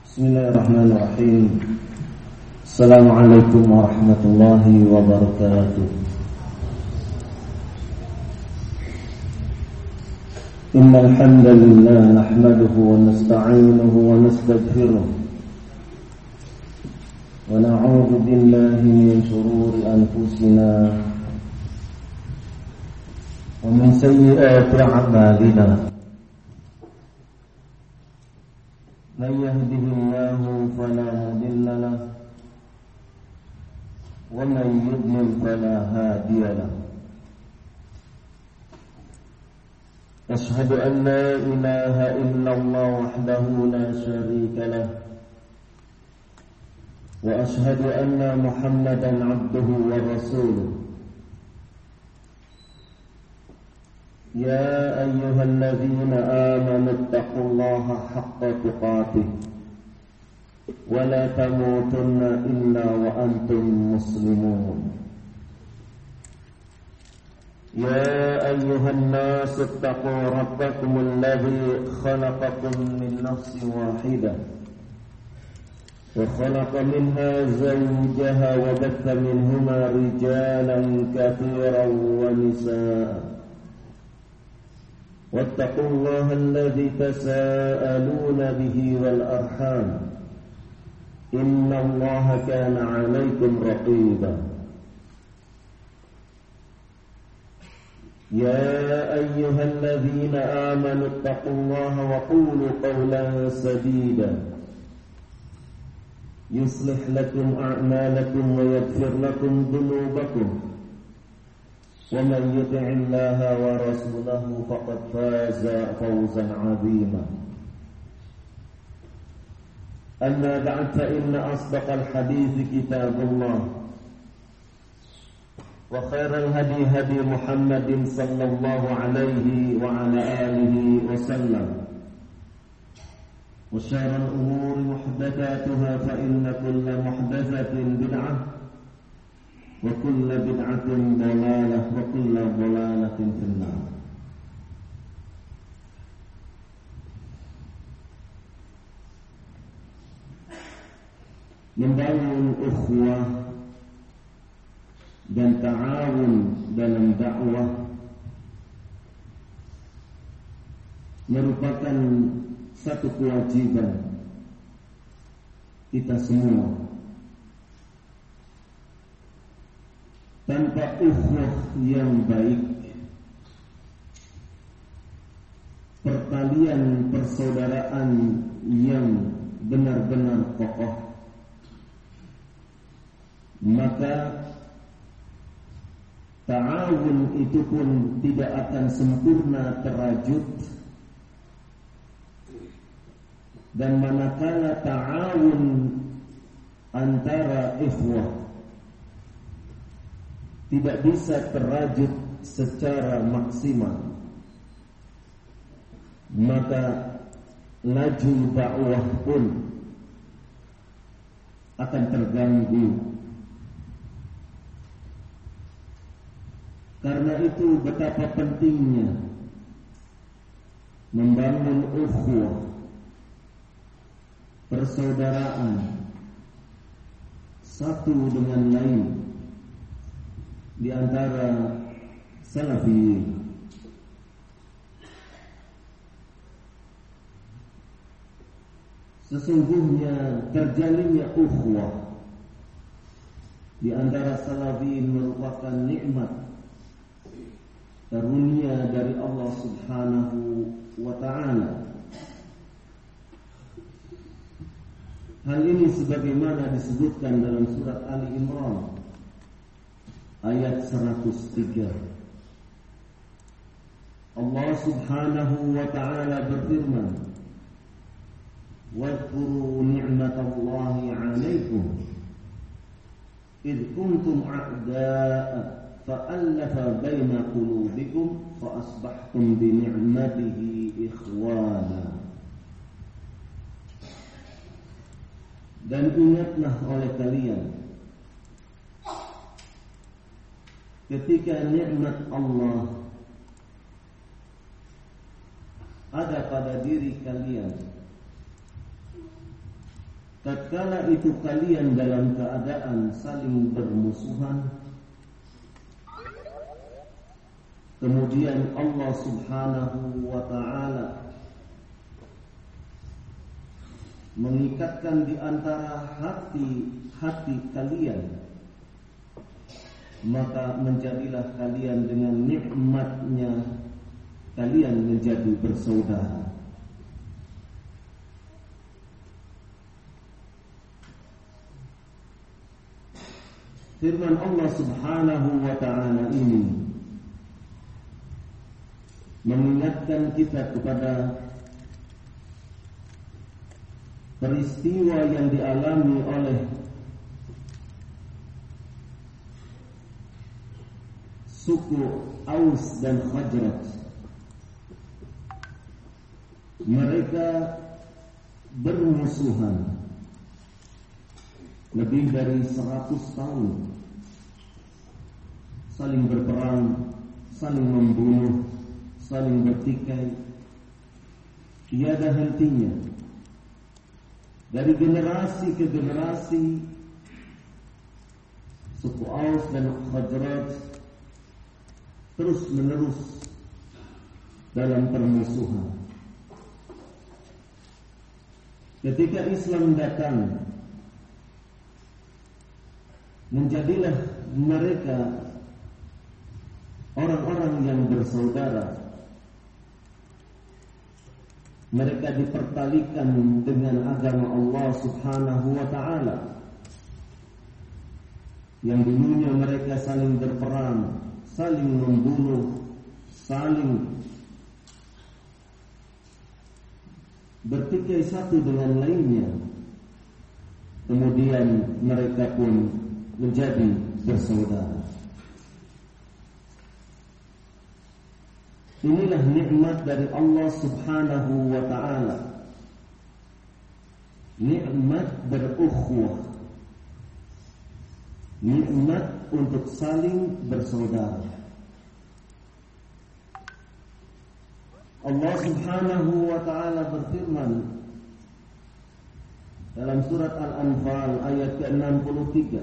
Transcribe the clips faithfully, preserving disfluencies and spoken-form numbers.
Bismillahirrahmanirrahim. Assalamualaikum warahmatullahi wabarakatuh. Innal hamdalillah nahmaduhu wa nasta'inuhu wa nastaghfiruh wa na'udzu billahi min shururi anfusina wa min sayyiati a'malina. Man yahdihillahu fala mudilla lahu wa man yudlil fala hadiya lahu. Ashhadu an la ilaha illallah wahdahu la sharika lahu wa ashhadu anna Muhammadan abduhu wa rasuluh. يا أيها الذين آمنوا اتقوا الله حق تقاته ولا تموتن إلا وأنتم مسلمون. يا أيها الناس اتقوا ربكم الذي خلقكم من نفس واحدة وخلق منها زوجها وبث منهما رجالا كثيرا ونساء واتقوا الله الذي تساءلون به والأرحام إن الله كان عليكم رقيبا. يا أيها الذين آمنوا اتقوا الله وقولوا قولا سديدا يصلح لكم أعمالكم ويغفر لكم ذنوبكم ومن يطع الله ورسوله فقد فاز فوزا عظيما. أما بعد فإن أصدق الحديث كتاب الله وخير الهدي هدي محمد صلى الله عليه وعلى آله وسلم وشر الأمور محدثاتها فإن كل محدثة بدعة وكل بدعة ضلالة وكل ضلالة في النار. Membangun ukhuwah dan ta'awun dalam dakwah merupakan satu kewajiban kita semua. Tanpa ukhuwah yang baik, pertalian persaudaraan yang benar-benar kokoh, maka ta'awun itu pun tidak akan sempurna terwujud. Dan manakala ta'awun antara ikhwah tidak bisa terwujud secara maksimal, maka laju dakwah pun akan terganggu. Karena itu betapa pentingnya membangun ukhuwah, persaudaraan satu dengan lain di antara salafiyin. Sesungguhnya terjalinnya ukhuwah di antara salafiyin merupakan nikmat karunia dari Allah Subhanahu wa ta'ala. Hal ini sebagaimana disebutkan dalam surat Ali Imran ayat seratus tiga. Allah Subhanahu wa ta'ala berfirman, "Wadhkuru ni'matallahi 'alaikum idh kuntum a'da'a fa'alafa baina qulubikum fa asbahtum bi ni'matihi ikhwana." Dan ingatlah oleh kalian ketika nikmat Allah ada pada diri kalian tatkala itu kalian dalam keadaan saling bermusuhan, kemudian Allah Subhanahu wa ta'ala mengikatkan di antara hati-hati kalian, maka menjadilah kalian dengan nikmatnya kalian menjadi bersaudara. Firman Allah Subhanahu wa ta'ala ini mengingatkan kita kepada peristiwa yang dialami oleh suku Aus dan Khazraj. Mereka bermusuhan lebih dari seratus tahun, saling berperang, saling membunuh, saling bertikai, tiada hentinya. Dari generasi ke generasi, suku Aus dan Khazraj terus menerus dalam permusuhan. Ketika Islam datang, menjadilah mereka orang-orang yang bersaudara. Mereka dipertalikan dengan agama Allah Subhanahu wa ta'ala. Yang dulunya mereka saling berperang, saling membunuh, saling bertikai satu dengan lainnya. Kemudian mereka pun menjadi bersaudara. Inilah nikmat dari Allah Subhanahu wa ta'ala, nikmat berukhuwah, nikmat untuk saling bersaudara. Allah Subhanahu wa ta'ala berfirman dalam surat Al-Anfal ayat ke enam puluh tiga,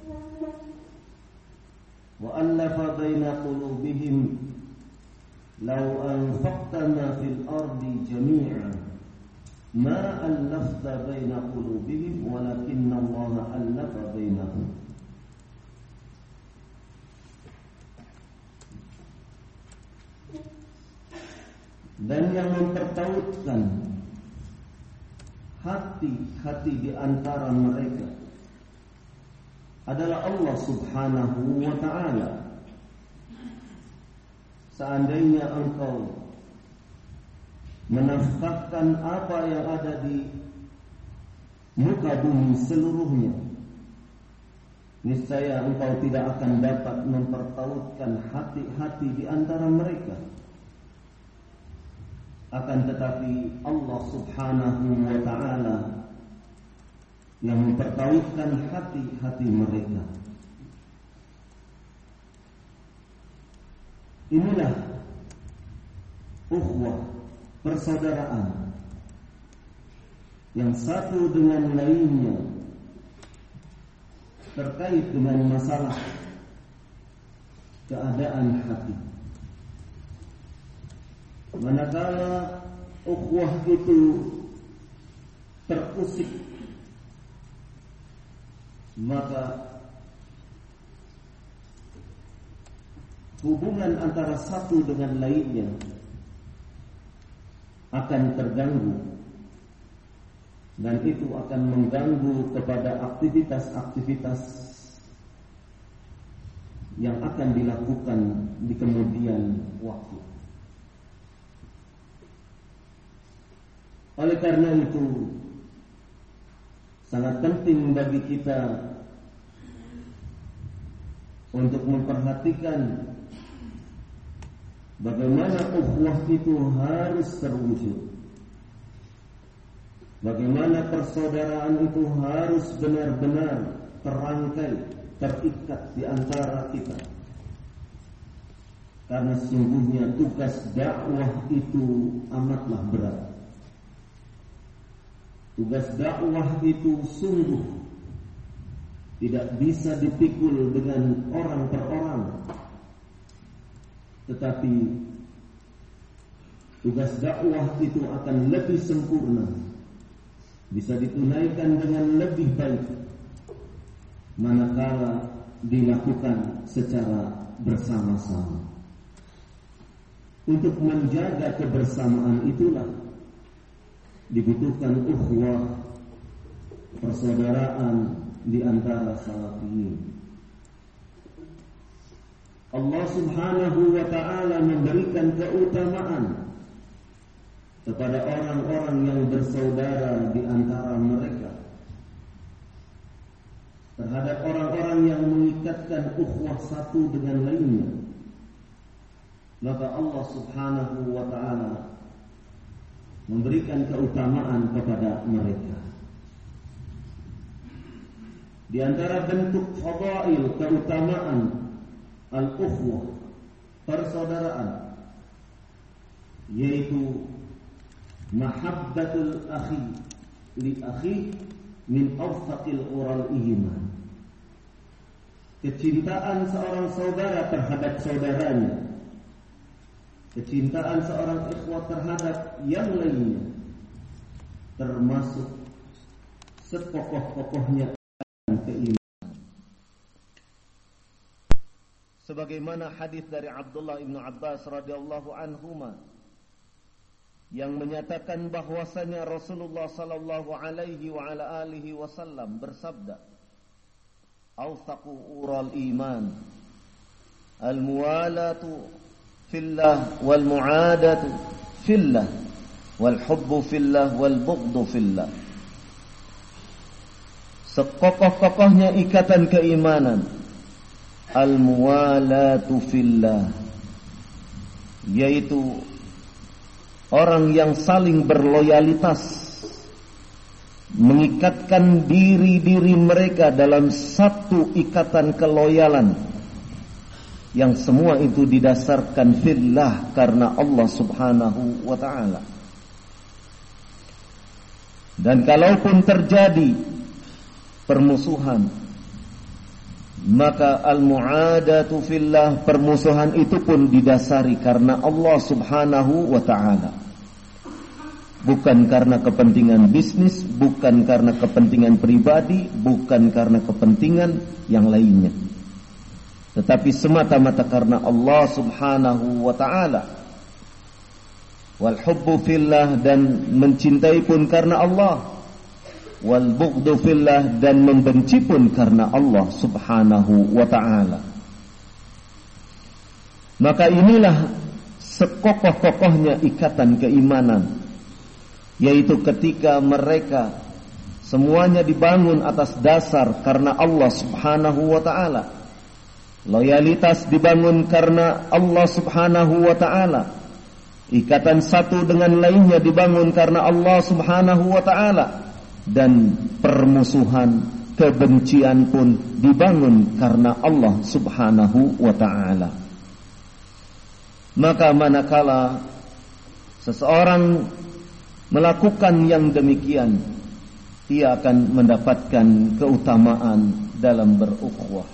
wa allafa baina qulubihim law anfaqta ma fil ardi jami'an ma allafta baina qulubihim walakinna Allah allafa bainahum. Dan yang mempertautkan hati-hati di antara mereka adalah Allah Subhanahu wa ta'ala. Seandainya engkau menafkahkan apa yang ada di muka bumi seluruhnya, niscaya engkau tidak akan dapat mempertautkan hati-hati di antara mereka. Akan tetapi Allah Subhanahu wa ta'ala yang mempertautkan hati-hati mereka. Inilah ukhuwah, persaudaraan yang satu dengan lainnya terkait dengan masalah keadaan hati. Manakala ukhuwah itu terusik, maka hubungan antara satu dengan lainnya akan terganggu, dan itu akan mengganggu kepada aktivitas-aktivitas yang akan dilakukan di kemudian waktu. Oleh karena itu, sangat penting bagi kita untuk memperhatikan bagaimana ukhuwah itu harus terwujud, bagaimana persaudaraan itu harus benar-benar terangkai, terikat di antara kita. Karena sesungguhnya tugas dakwah itu amatlah berat. Tugas dakwah itu sungguh tidak bisa dipikul dengan orang per orang, tetapi tugas dakwah itu akan lebih sempurna, bisa ditunaikan dengan lebih baik manakala dilakukan secara bersama-sama. Untuk menjaga kebersamaan itulah dibutuhkan ukhuwah, persaudaraan di antara salafiyin. Allah Subhanahu wa ta'ala memberikan keutamaan kepada orang-orang yang bersaudara di antara mereka, terhadap orang-orang yang mengikatkan ukhuwah satu dengan lainnya. Maka Allah Subhanahu wa ta'ala memberikan keutamaan kepada mereka. Di antara bentuk fadail keutamaan al-ukhuwah, persaudaraan, yaitu mahabbatul akhi li akhi min awsaqil ural iman. Kecintaan seorang saudara terhadap saudaranya, kecintaan seorang ikhwah terhadap yang lainnya, termasuk sekokoh-kokohnya keimanan. Sebagaimana hadis dari Abdullah bin Abbas radhiyallahu anhuma yang menyatakan bahwasanya Rasulullah sallallahu alaihi wa ala alihi wasallam bersabda, "Awsaqu ural iman al-muwalatu fillah wal mu'adatu fillah wal hubbu fillah wal bughdu fillah." Sekokoh-kokohnya ikatan keimanan al-muwalatu fillah, yaitu orang yang saling berloyalitas, mengikatkan diri-diri mereka dalam satu ikatan keloyalan yang semua itu didasarkan fillah, karena Allah Subhanahu wa ta'ala. Dan kalaupun terjadi permusuhan, maka al-mu'adatu fillah, permusuhan itu pun didasari karena Allah Subhanahu wa ta'ala, bukan karena kepentingan bisnis, bukan karena kepentingan pribadi, bukan karena kepentingan yang lainnya, tetapi semata-mata karena Allah Subhanahu wa ta'ala. Wal hubbu fillah, dan mencintai pun karena Allah. Wal bughdu fillah, dan membenci pun karena Allah Subhanahu wa ta'ala. Maka inilah sekokoh-kokohnya ikatan keimanan, yaitu ketika mereka semuanya dibangun atas dasar karena Allah Subhanahu wa ta'ala. Loyalitas dibangun karena Allah Subhanahu wa ta'ala. Ikatan satu dengan lainnya dibangun karena Allah Subhanahu wa ta'ala. Dan permusuhan, kebencian pun dibangun karena Allah Subhanahu wa ta'ala. Maka manakala seseorang melakukan yang demikian, ia akan mendapatkan keutamaan dalam berukhuwah.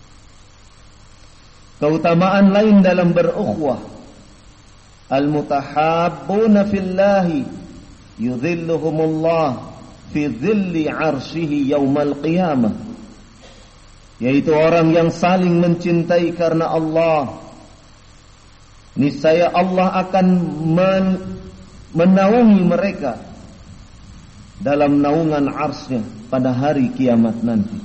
Keutamaan lain dalam berukhuwah, al-mutahabbuna fillahi yudhilluhumullah fi dhilli arshihi yaumal qiyamah, yaitu orang yang saling mencintai karena Allah, niscaya Allah akan men- menaungi mereka dalam naungan arsy-Nya pada hari kiamat nanti.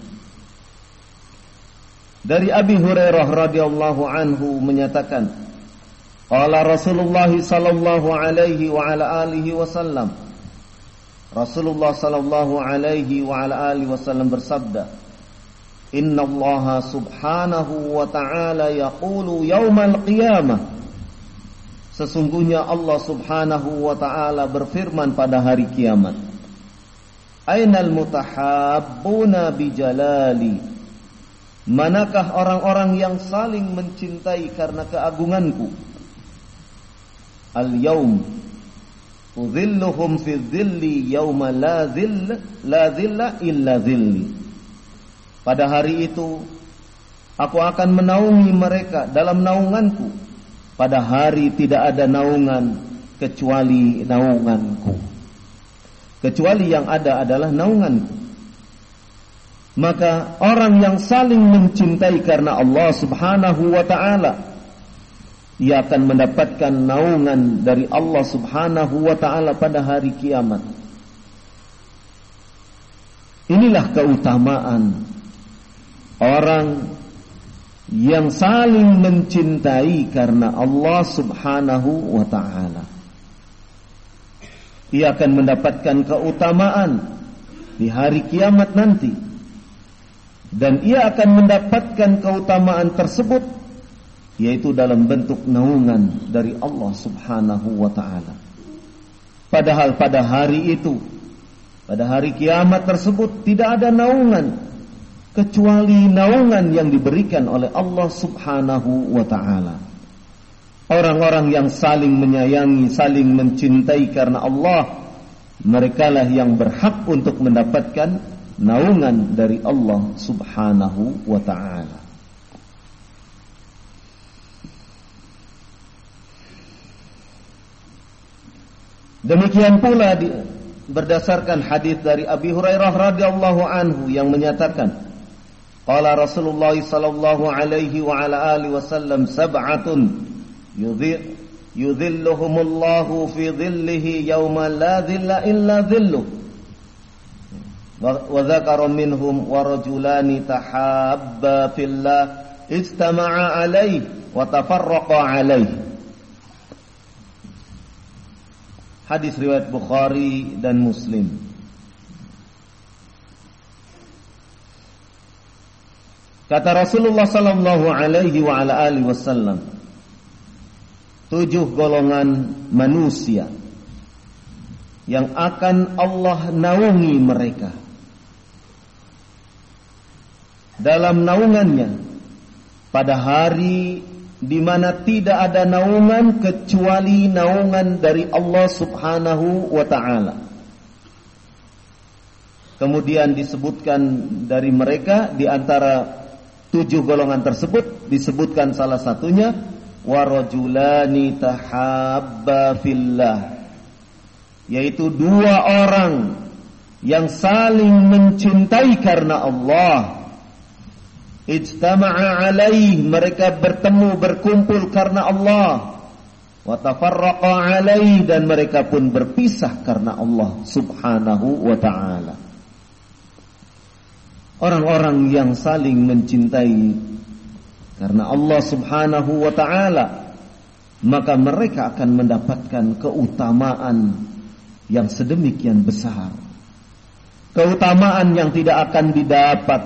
Dari Abi Hurairah radhiyallahu anhu menyatakan, qala Rasulullah sallallahu alaihi wa ala alihi wasallam, Rasulullah sallallahu alaihi wa ala alihi wasallam bersabda, "Inna Allah subhanahu wa ta'ala yaqulu yaumal qiyamah." Sesungguhnya Allah Subhanahu wa ta'ala berfirman pada hari kiamat, "Ainal mutahabbuna bijalali?" Manakah orang-orang yang saling mencintai karena keagunganku? Al-yaum Udhilluhum fi dhilli yauma la dhilla la dhilla illa dhilli. Pada hari itu aku akan menaungi mereka dalam naunganku. Pada hari tidak ada naungan kecuali naunganku. Kecuali yang ada adalah naunganku. Maka orang yang saling mencintai karena Allah Subhanahu wa ta'ala, ia akan mendapatkan naungan dari Allah Subhanahu wa ta'ala pada hari kiamat. Inilah keutamaan orang yang saling mencintai karena Allah Subhanahu wa ta'ala. Ia akan mendapatkan keutamaan di hari kiamat nanti. Dan ia akan mendapatkan keutamaan tersebut, yaitu dalam bentuk naungan dari Allah Subhanahu wa ta'ala. Padahal pada hari itu, pada hari kiamat tersebut, tidak ada naungan kecuali naungan yang diberikan oleh Allah Subhanahu wa ta'ala. Orang-orang yang saling menyayangi, saling mencintai karena Allah, merekalah yang berhak untuk mendapatkan naungan dari Allah Subhanahu wa ta'ala. Demikian pula di, berdasarkan hadis dari Abi Hurairah radhiyallahu anhu yang menyatakan, qala Rasulullah sallallahu alaihi wa ala alihi wasallam sab'atun yudhilluhumullahu fi dhillihi yawma la dhilla illa dhilluh. Wa dzakara minhum wa rajulani tahabba fillah ijtama'a alaihi wa tafarraqa alaihi. Hadis riwayat Bukhari dan Muslim. Kata Rasulullah sallallahu alaihi wa ala alihi wasallam, tujuh golongan manusia yang akan Allah naungi mereka dalam naungannya pada hari di mana tidak ada naungan kecuali naungan dari Allah Subhanahu wa ta'ala. Kemudian disebutkan dari mereka, di antara tujuh golongan tersebut disebutkan salah satunya warajulani tahabba fillah, yaitu dua orang yang saling mencintai karena Allah. Ijtama'a alaih, mereka bertemu berkumpul karena Allah. Wa tafarraqa alaih, dan mereka pun berpisah karena Allah Subhanahu wa ta'ala. Orang-orang yang saling mencintai karena Allah Subhanahu wa ta'ala, maka mereka akan mendapatkan keutamaan yang sedemikian besar. Keutamaan yang tidak akan didapat,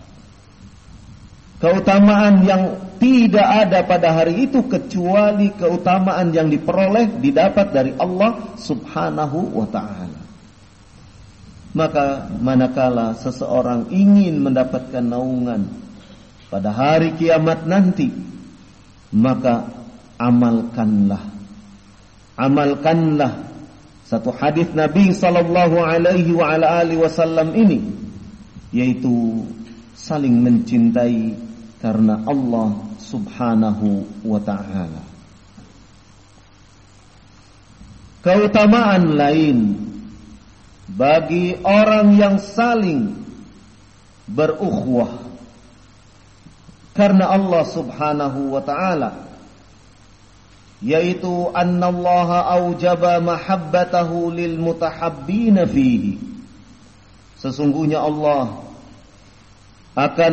keutamaan yang tidak ada pada hari itu kecuali keutamaan yang diperoleh, didapat dari Allah Subhanahu wa ta'ala. Maka manakala seseorang ingin mendapatkan naungan pada hari kiamat nanti, maka amalkanlah amalkanlah satu hadis Nabi sallallahu alaihi wa ala alihi wasallam ini, yaitu saling mencintai karena Allah Subhanahu wa ta'ala. Keutamaan lain bagi orang yang saling berukhuwah karena Allah Subhanahu wa ta'ala, yaitu annallaha aujaba mahabbatahu lil mutahabbina fihi. Sesungguhnya Allah akan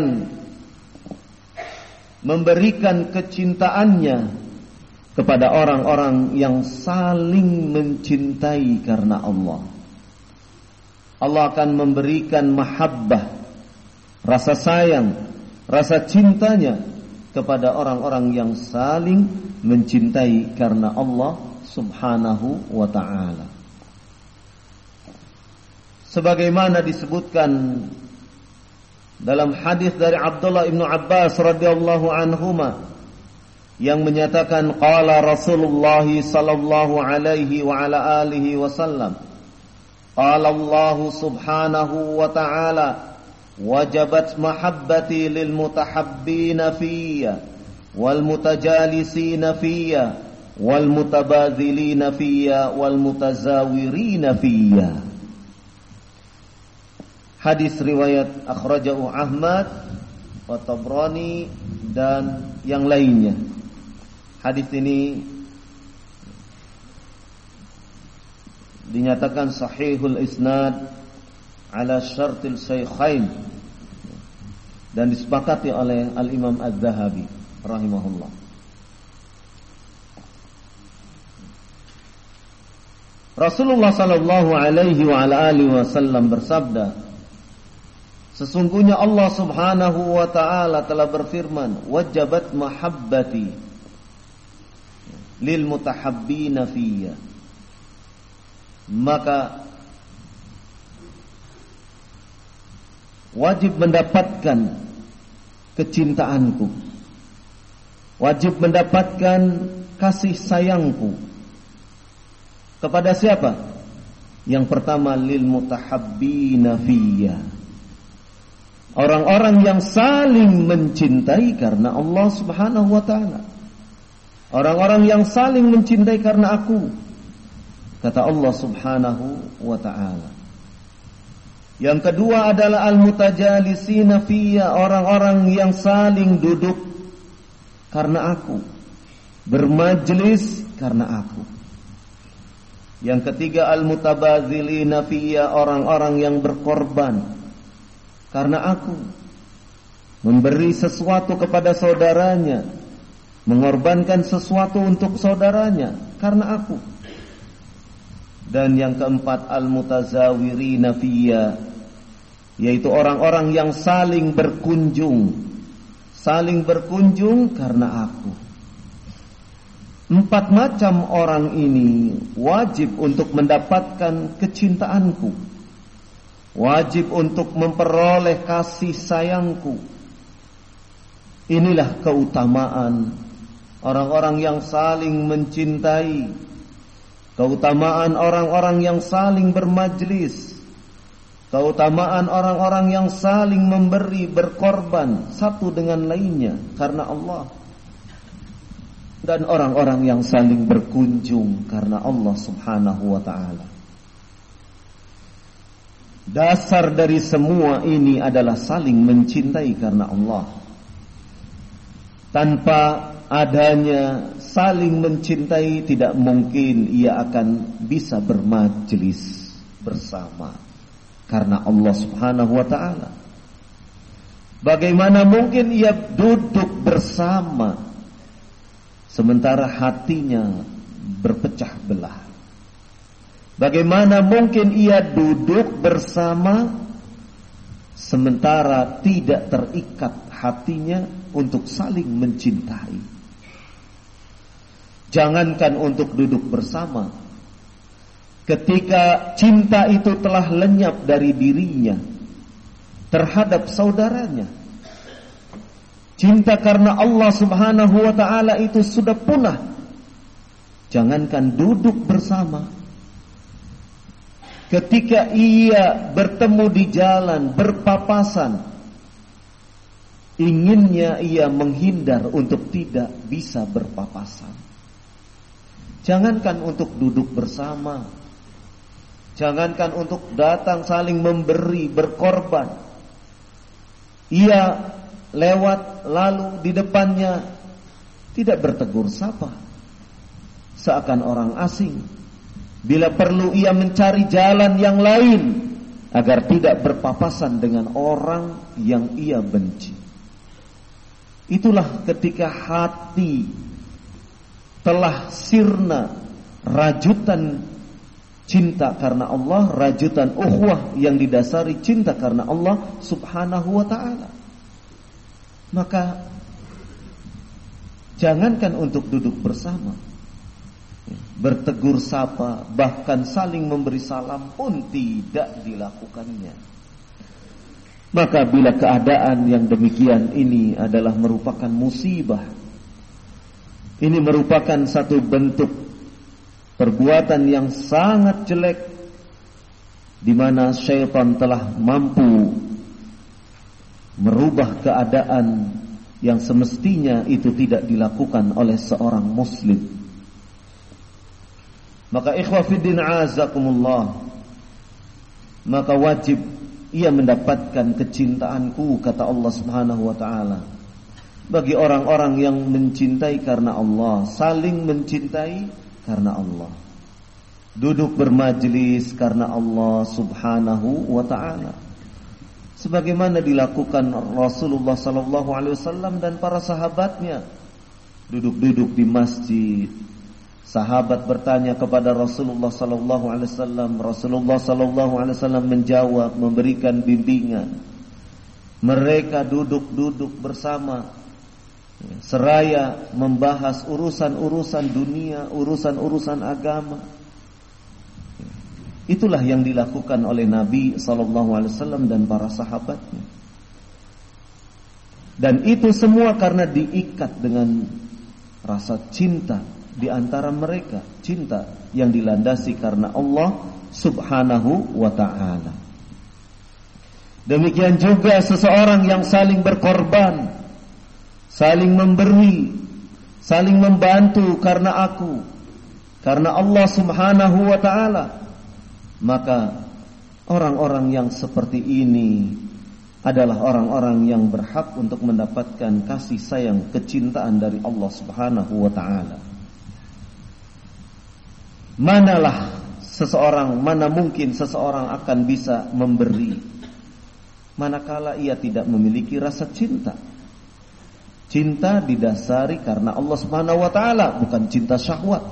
memberikan kecintaannya kepada orang-orang yang saling mencintai karena Allah. Allah akan memberikan mahabbah, rasa sayang, rasa cintanya kepada orang-orang yang saling mencintai karena Allah Subhanahu wa ta'ala. Sebagaimana disebutkan dalam hadis dari Abdullah ibnu Abbas radhiyallahu anhuma, yang menyatakan qala Rasulullah sallallahu alaihi wa ala alihi wasallam, qala Allah subhanahu wa ta'ala, wajabat mahabbati lil mutahabbina fiyya wal mutajalisina fiyya wal mutabadzilina fiyya wal mutazawirina fiyya. Hadis riwayat akhrajahu Ahmad wa Tabrani dan yang lainnya. Hadis ini dinyatakan sahihul isnad ala syartil shaykhain dan disepakati oleh Al-Imam Az-Zahabi rahimahullah. Rasulullah sallallahu alaihi wa ala alihi wasallam bersabda, sesungguhnya Allah subhanahu wa ta'ala telah berfirman, wajabat mahabbati lil mutahabbina fiyya, maka wajib mendapatkan kecintaanku, wajib mendapatkan kasih sayangku kepada siapa? Yang pertama, lil mutahabbina fiyya, orang-orang yang saling mencintai karena Allah subhanahu wa ta'ala, orang-orang yang saling mencintai karena aku, kata Allah subhanahu wa ta'ala. Yang kedua adalah al-mutajalisina fiyya, orang-orang yang saling duduk karena aku, bermajlis karena aku. Yang ketiga al-mutabadzilina fiyya, orang-orang yang berkorban karena aku, memberi sesuatu kepada saudaranya, mengorbankan sesuatu untuk saudaranya karena aku. Dan yang keempat al-mutazawirina fiyya, yaitu orang-orang yang saling berkunjung, saling berkunjung karena aku. Empat macam orang ini wajib untuk mendapatkan kecintaanku, wajib untuk memperoleh kasih sayangku. Inilah keutamaan orang-orang yang saling mencintai, keutamaan orang-orang yang saling bermajlis, keutamaan orang-orang yang saling memberi, berkorban satu dengan lainnya karena Allah, dan orang-orang yang saling berkunjung karena Allah subhanahu wa ta'ala. Dasar dari semua ini adalah saling mencintai karena Allah. Tanpa adanya saling mencintai, tidak mungkin ia akan bisa bermajlis bersama karena Allah subhanahu wa ta'ala. Bagaimana mungkin ia duduk bersama sementara hatinya berpecah belah? Bagaimana mungkin ia duduk bersama sementara tidak terikat hatinya untuk saling mencintai? Jangankan untuk duduk bersama, ketika cinta itu telah lenyap dari dirinya terhadap saudaranya, cinta karena Allah subhanahu wa ta'ala itu sudah punah. Jangankan duduk bersama, ketika ia bertemu di jalan, berpapasan, inginnya ia menghindar untuk tidak bisa berpapasan. Jangankan untuk duduk bersama, jangankan untuk datang saling memberi, berkorban. Ia lewat lalu di depannya tidak bertegur sapa, seakan orang asing. Bila perlu ia mencari jalan yang lain agar tidak berpapasan dengan orang yang ia benci. Itulah ketika hati telah sirna rajutan cinta karena Allah, rajutan ukhuwah yang didasari cinta karena Allah subhanahu wa ta'ala. Maka jangankan untuk duduk bersama, bertegur sapa, bahkan saling memberi salam pun tidak dilakukannya. Maka bila keadaan yang demikian ini adalah merupakan musibah, Ini merupakan satu bentuk perbuatan yang sangat jelek, di mana syaitan telah mampu merubah keadaan yang semestinya itu tidak dilakukan oleh seorang muslim. Maka ikhwah fiddin azakumullah, maka wajib ia mendapatkan kecintaanku, kata Allah Subhanahu wa taala. Bagi orang-orang yang mencintai karena Allah, saling mencintai karena Allah, duduk bermajlis karena Allah Subhanahu wa taala, sebagaimana dilakukan Rasulullah sallallahu alaihi wasallam dan para sahabatnya. Duduk-duduk di masjid, sahabat bertanya kepada Rasulullah sallallahu alaihi wasallam, Rasulullah sallallahu alaihi wasallam menjawab, memberikan bimbingan. Mereka duduk-duduk bersama, seraya membahas urusan-urusan dunia, urusan-urusan agama. Itulah yang dilakukan oleh Nabi sallallahu alaihi wasallam dan para sahabatnya. Dan itu semua karena diikat dengan rasa cinta di antara mereka, cinta yang dilandasi karena Allah Subhanahu wa ta'ala. Demikian juga seseorang yang saling berkorban, saling memberi, saling membantu karena aku, karena Allah Subhanahu wa ta'ala, maka orang-orang yang seperti ini adalah orang-orang yang berhak untuk mendapatkan kasih sayang, kecintaan dari Allah Subhanahu wa ta'ala. Manalah seseorang, mana mungkin seseorang akan bisa memberi manakala ia tidak memiliki rasa cinta. Cinta didasari karena Allah Subhanahu wa ta'ala, bukan cinta syahwat.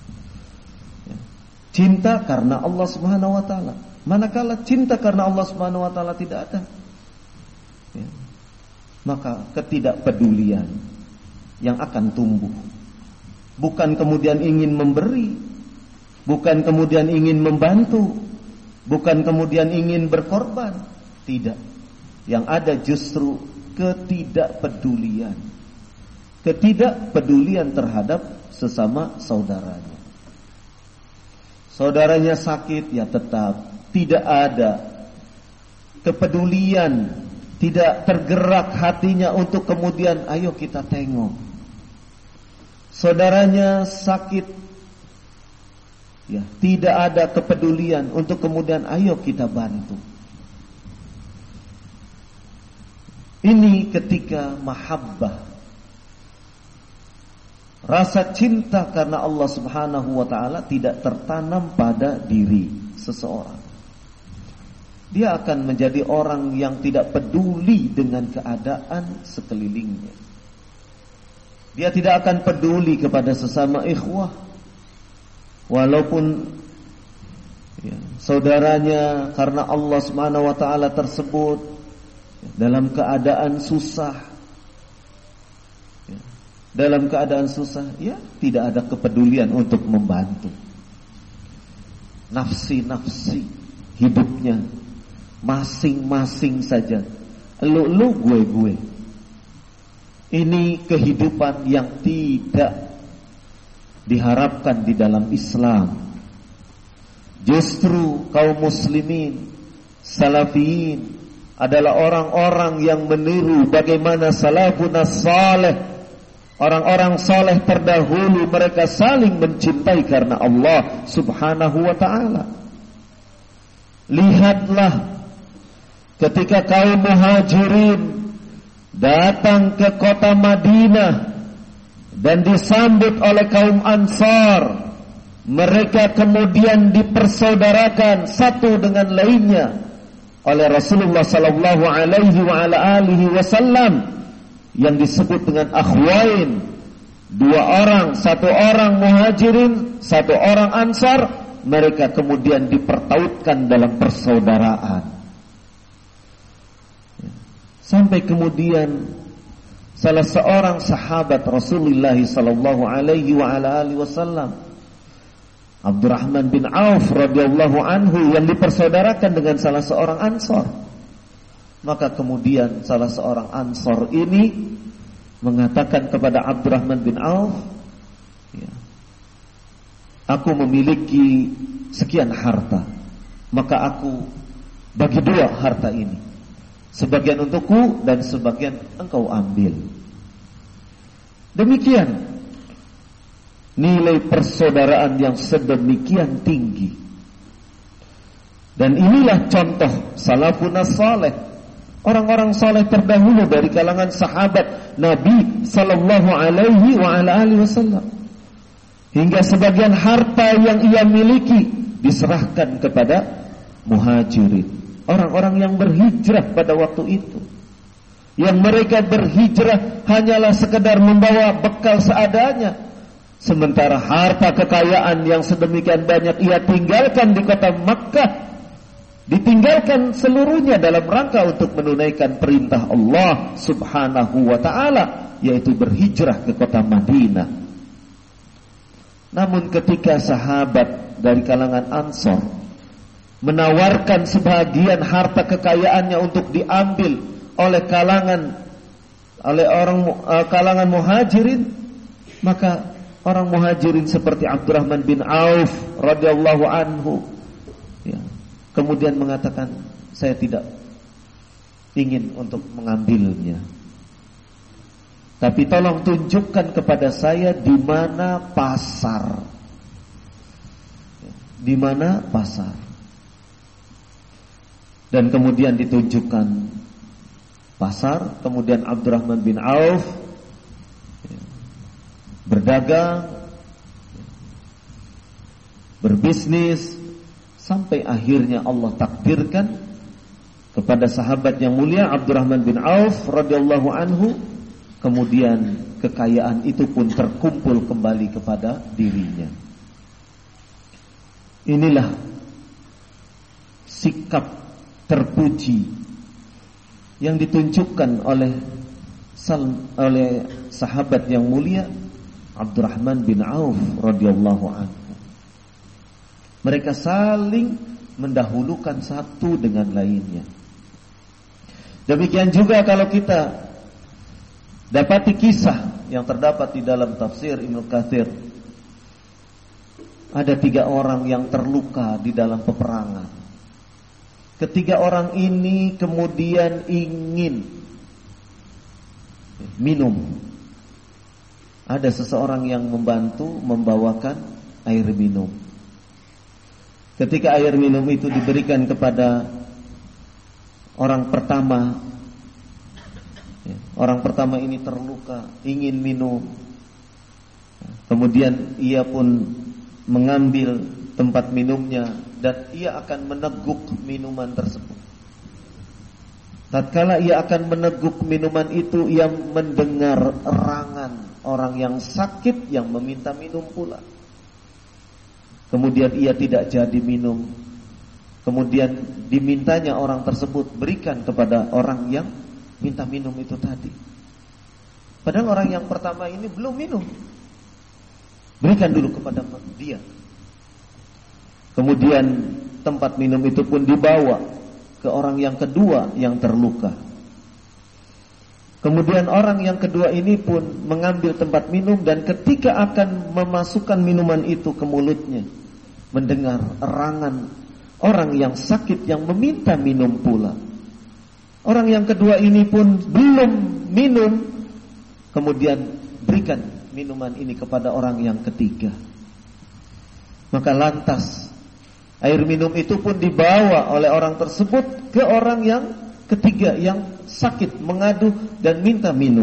Cinta karena Allah Subhanahu wa ta'ala. Manakala cinta karena Allah Subhanahu wa ta'ala tidak ada, ya, maka ketidakpedulian yang akan tumbuh. Bukan kemudian ingin memberi, bukan kemudian ingin membantu, bukan kemudian ingin berkorban. Tidak. Yang ada justru ketidakpedulian. Ketidakpedulian terhadap sesama saudaranya. Saudaranya sakit, ya tetap tidak ada kepedulian, tidak tergerak hatinya untuk kemudian ayo kita tengok. Saudaranya sakit, ya tidak ada kepedulian untuk kemudian ayo kita bantu. Ini ketika mahabbah, rasa cinta karena Allah Subhanahu wa ta'ala tidak tertanam pada diri seseorang. Dia akan menjadi orang yang tidak peduli dengan keadaan sekelilingnya. Dia tidak akan peduli kepada sesama ikhwah, walaupun ya, saudaranya karena Allah Subhanahu wa ta'ala tersebut dalam keadaan susah, ya, dalam keadaan susah, ya tidak ada kepedulian untuk membantu. Nafsi-nafsi hidupnya masing-masing saja, lu-lu gue-gue. Ini kehidupan yang tidak diharapkan di dalam Islam. Justru kaum muslimin, salafiyin adalah orang-orang yang meniru bagaimana salafun saleh, orang-orang saleh terdahulu, mereka saling mencintai karena Allah Subhanahu wa ta'ala. Lihatlah ketika kaum muhajirin datang ke kota Madinah dan disambut oleh kaum Ansar, mereka kemudian dipersaudarakan satu dengan lainnya oleh Rasulullah sallallahu alaihi wa ala alihi wasallam, yang disebut dengan akhwain. Dua orang, satu orang muhajirin, satu orang ansar, mereka kemudian dipertautkan dalam persaudaraan. Sampai kemudian salah seorang sahabat Rasulullah sallallahu alaihi wa ala alihi wasallam, Abdurrahman bin Auf radhiyallahu anhu, yang dipersaudarakan dengan salah seorang Ansor. Maka kemudian salah seorang Ansor ini mengatakan kepada Abdurrahman bin Auf, ya, aku memiliki sekian harta, maka aku bagi dua harta ini, sebagian untukku dan sebagian engkau ambil. Demikian nilai persaudaraan yang sedemikian tinggi. Dan inilah contoh salafun saleh, orang-orang saleh terdahulu dari kalangan sahabat Nabi sallallahu alaihi wa ala alihi wasallam. Hingga sebagian harta yang ia miliki diserahkan kepada muhajirin, orang-orang yang berhijrah pada waktu itu. Yang mereka berhijrah hanyalah sekedar membawa bekal seadanya, sementara harta kekayaan yang sedemikian banyak ia tinggalkan di kota Makkah, ditinggalkan seluruhnya dalam rangka untuk menunaikan perintah Allah subhanahu wa ta'ala, yaitu berhijrah ke kota Madinah. Namun ketika sahabat dari kalangan Ansor menawarkan sebagian harta kekayaannya untuk diambil oleh kalangan oleh orang uh, kalangan muhajirin, maka orang muhajirin seperti Abdurrahman bin Auf radhiyallahu anhu, ya, kemudian mengatakan, saya tidak ingin untuk mengambilnya, tapi tolong tunjukkan kepada saya di mana pasar, di mana pasar. Dan kemudian ditunjukkan pasar. Kemudian Abdurrahman bin Auf berdagang, berbisnis, sampai akhirnya Allah takdirkan kepada sahabat yang mulia Abdurrahman bin Auf radhiyallahu anhu, kemudian kekayaan itu pun terkumpul kembali kepada dirinya. Inilah sikap terpuji yang ditunjukkan oleh oleh sahabat yang mulia Abdurrahman bin Auf radhiyallahu anhu. Mereka saling mendahulukan satu dengan lainnya. Demikian juga kalau kita dapati kisah yang terdapat di dalam tafsir Ibnu Katsir, ada tiga orang yang terluka di dalam peperangan. Ketiga orang ini kemudian ingin minum. Ada seseorang yang membantu membawakan air minum. Ketika air minum itu diberikan kepada orang pertama, orang pertama ini terluka, ingin minum. Kemudian ia pun mengambil tempat minumnya dan ia akan meneguk minuman tersebut. Tatkala ia akan meneguk minuman itu, ia mendengar erangan orang yang sakit yang meminta minum pula. Kemudian ia tidak jadi minum. Kemudian dimintanya orang tersebut berikan kepada orang yang minta minum itu tadi. Padahal orang yang pertama ini belum minum. Berikan dulu kepada dia. Kemudian tempat minum itu pun dibawa ke orang yang kedua yang terluka. Kemudian orang yang kedua ini pun mengambil tempat minum, dan ketika akan memasukkan minuman itu ke mulutnya, mendengar erangan orang yang sakit yang meminta minum pula. Orang yang kedua ini pun belum minum, kemudian berikan minuman ini kepada orang yang ketiga. Maka lantas air minum itu pun dibawa oleh orang tersebut ke orang yang ketiga yang sakit, mengadu dan minta minum.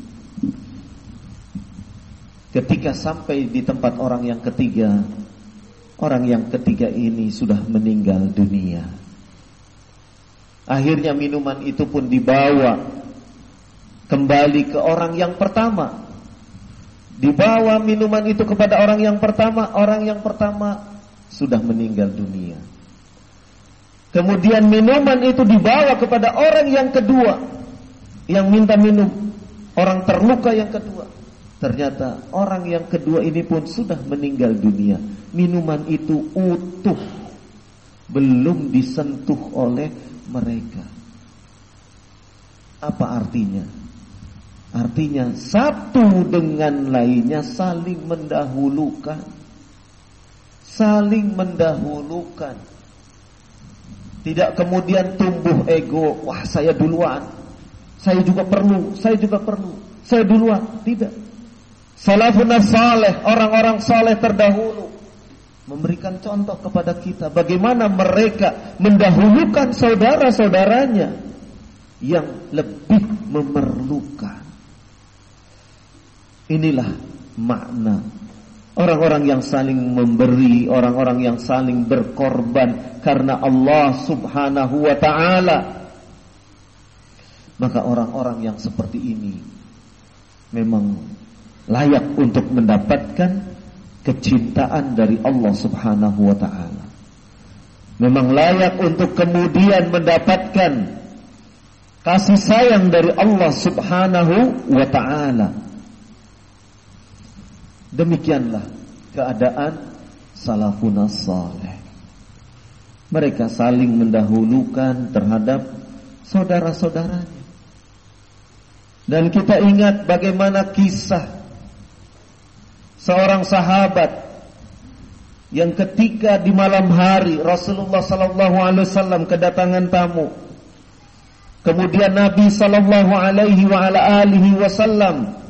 Ketika sampai di tempat orang yang ketiga, orang yang ketiga ini sudah meninggal dunia. Akhirnya minuman itu pun dibawa kembali ke orang yang pertama. Dibawa minuman itu kepada orang yang pertama, orang yang pertama sudah meninggal dunia. Kemudian minuman itu dibawa kepada orang yang kedua yang minta minum, orang terluka yang kedua. Ternyata orang yang kedua ini pun sudah meninggal dunia. Minuman itu utuh, belum disentuh oleh mereka. Apa artinya? Artinya satu dengan lainnya saling mendahulukan. Saling mendahulukan. Tidak kemudian tumbuh ego, wah saya duluan, saya juga perlu, saya juga perlu, saya duluan. Tidak. Salafun saleh, orang-orang saleh terdahulu memberikan contoh kepada kita bagaimana mereka mendahulukan saudara-saudaranya yang lebih memerlukan. Inilah makna orang-orang yang saling memberi, orang-orang yang saling berkorban karena Allah Subhanahu wa ta'ala. Maka orang-orang yang seperti ini memang layak untuk mendapatkan kecintaan dari Allah Subhanahu wa ta'ala. Memang layak untuk kemudian mendapatkan kasih sayang dari Allah Subhanahu wa ta'ala. Demikianlah keadaan salafun saleh. Mereka saling mendahulukan terhadap saudara-saudaranya. Dan kita ingat bagaimana kisah seorang sahabat yang ketika di malam hari Rasulullah sallallahu alaihi wasallam kedatangan tamu. Kemudian Nabi sallallahu alaihi wa ala alihi wasallam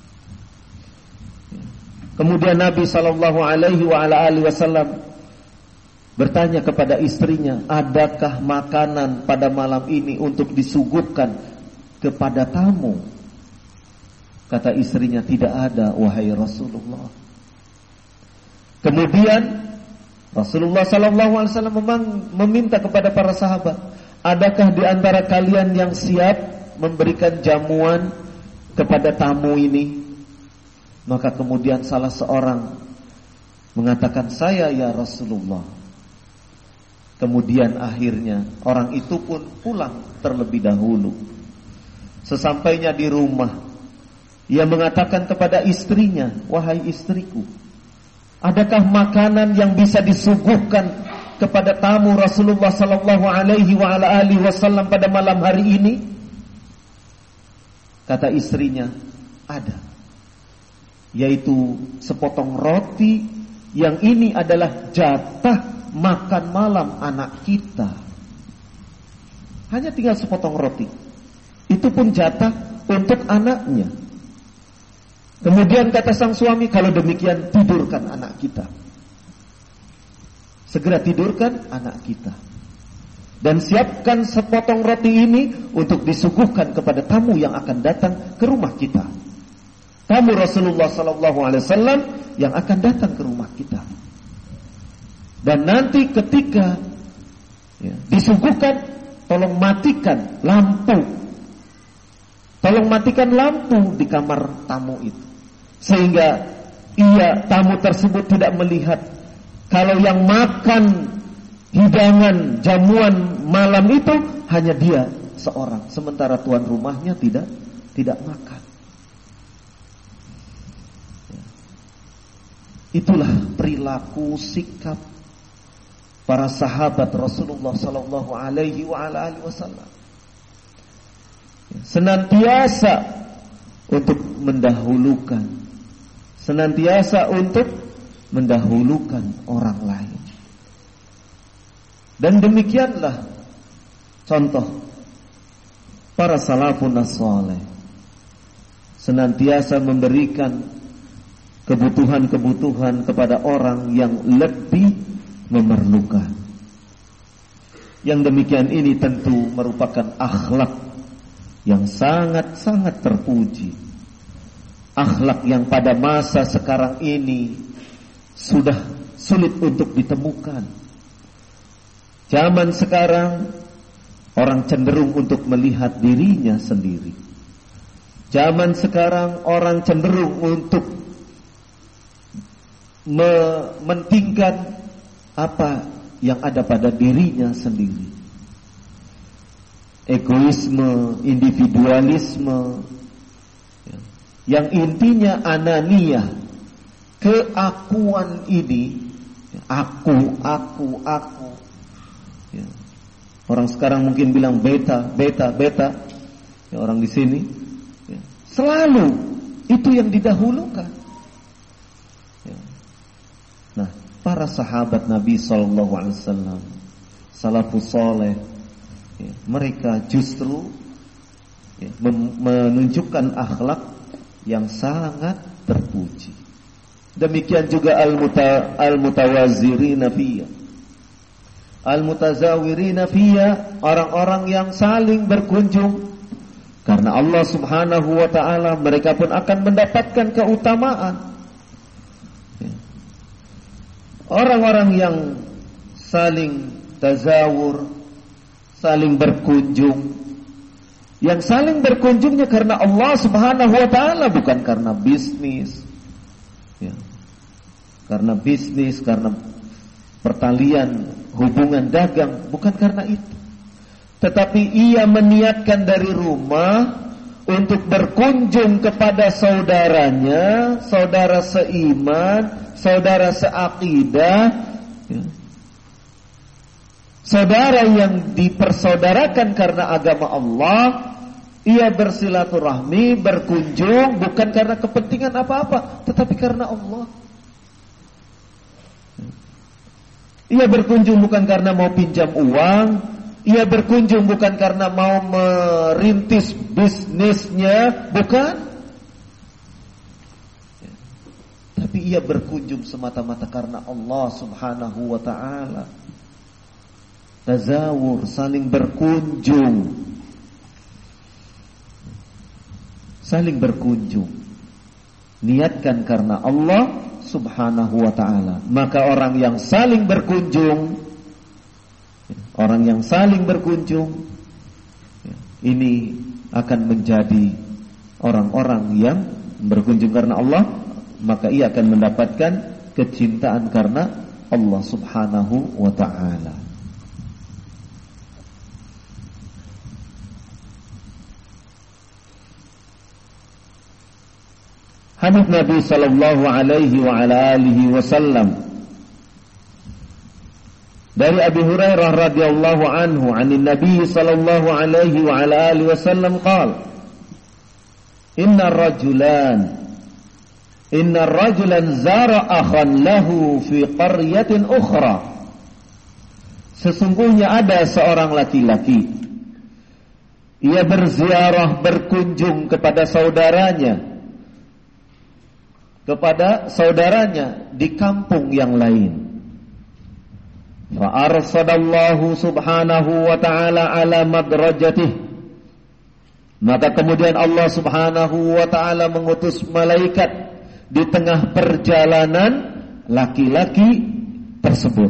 Kemudian Nabi sallallahu alaihi wa ala alihi wasallam bertanya kepada istrinya, "Adakah makanan pada malam ini untuk disuguhkan kepada tamu?" Kata istrinya, "Tidak ada, wahai Rasulullah." Kemudian Rasulullah sallallahu alaihi wasallam meminta kepada para sahabat, "Adakah di antara kalian yang siap memberikan jamuan kepada tamu ini?" Maka kemudian salah seorang mengatakan, "Saya ya Rasulullah." Kemudian akhirnya orang itu pun pulang terlebih dahulu. Sesampainya di rumah, ia mengatakan kepada istrinya, "Wahai istriku, adakah makanan yang bisa disuguhkan kepada tamu Rasulullah sallallahu alaihi wa ala alihi wasallam pada malam hari ini?" Kata istrinya, "Ada. Yaitu sepotong roti yang ini adalah jatah makan malam anak kita." Hanya tinggal sepotong roti. Itu pun jatah untuk anaknya. Kemudian kata sang suami, "Kalau demikian tidurkan anak kita. Segera tidurkan anak kita. Dan siapkan sepotong roti ini untuk disuguhkan kepada tamu yang akan datang ke rumah kita. Tamu Rasulullah sallallahu alaihi wasallam yang akan datang ke rumah kita. Dan nanti ketika ya, disuguhkan, tolong matikan lampu. Tolong matikan lampu di kamar tamu itu. Sehingga ia, tamu tersebut tidak melihat kalau yang makan hidangan jamuan malam itu hanya dia seorang, sementara tuan rumahnya tidak tidak makan." Itulah perilaku sikap para sahabat Rasulullah sallallahu alaihi wa ala alihi wasallam. Senantiasa untuk mendahulukan, senantiasa untuk mendahulukan orang lain. Dan demikianlah contoh para salafun saleh, senantiasa memberikan kebutuhan-kebutuhan kepada orang yang lebih memerlukan. Yang demikian ini tentu merupakan akhlak yang sangat-sangat terpuji. Akhlak yang pada masa sekarang ini sudah sulit untuk ditemukan. Zaman sekarang orang cenderung untuk melihat dirinya sendiri. Zaman sekarang orang cenderung untuk mementingkan apa yang ada pada dirinya sendiri. Egoisme, individualisme, yang intinya ananiyah, keakuan ini, aku, aku, aku. Ya. Orang sekarang mungkin bilang beta, beta, beta. Ya, orang di sini ya, Selalu itu yang didahulukan. Ya. Nah, para sahabat Nabi sallallahu alaihi wasallam, salafus saleh, ya, mereka justru ya, menunjukkan akhlak yang sangat terpuji. Demikian juga al-muta, al-mutawazirina fiyya, al-mutazawirina fiyya, orang-orang yang saling berkunjung karena Allah Subhanahu wa ta'ala, mereka pun akan mendapatkan keutamaan. Orang-orang yang saling tazawur, saling berkunjung, yang saling berkunjungnya karena Allah Subhanahu wa ta'ala, bukan karena bisnis ya. Karena bisnis, karena pertalian, hubungan dagang, bukan karena itu. Tetapi ia meniatkan dari rumah untuk berkunjung kepada saudaranya, saudara seiman, saudara seakidah, ya. Saudara yang dipersaudarakan karena agama Allah. Ia bersilaturahmi, berkunjung bukan karena kepentingan apa-apa, tetapi karena Allah. Ia berkunjung bukan karena mau pinjam uang. Ia berkunjung bukan karena mau merintis bisnisnya, bukan. Tapi ia berkunjung semata-mata karena Allah Subhanahu wa ta'ala. Tazawur, saling berkunjung, saling berkunjung, niatkan karena Allah Subhanahu wa ta'ala. Maka orang yang saling berkunjung, orang yang saling berkunjung, ini akan menjadi orang-orang yang berkunjung karena Allah. Maka ia akan mendapatkan kecintaan karena Allah Subhanahu wa ta'ala. Hadits Nabi sallallahu alaihi wa ala alihi wasallam dari Abi Hurairah radhiyallahu anhu, 'anin Nabi sallallahu alaihi wa ala alihi wasallam qala, Inna rajulan Inna rajulan zara akhan lahu fi qaryatin ukhra. Sesungguhnya ada seorang laki-laki, ia berziarah, berkunjung kepada saudaranya, kepada saudaranya di kampung yang lain. Fa arsadallahu subhanahu wa ta'ala ala madrajatih. Maka kemudian Allah Subhanahu wa ta'ala mengutus malaikat di tengah perjalanan laki-laki tersebut.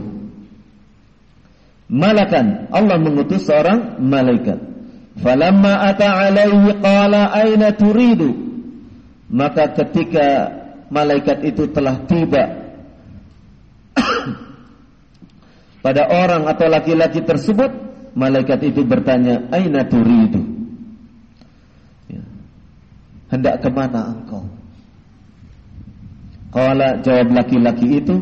Malakan, Allah mengutus seorang malaikat. Falamma ata alaihi qala aina turidu. Maka ketika malaikat itu telah tiba pada orang atau laki-laki tersebut, malaikat itu bertanya, aina turidu, ya, hendak kemana engkau? Qala, jawab laki-laki itu,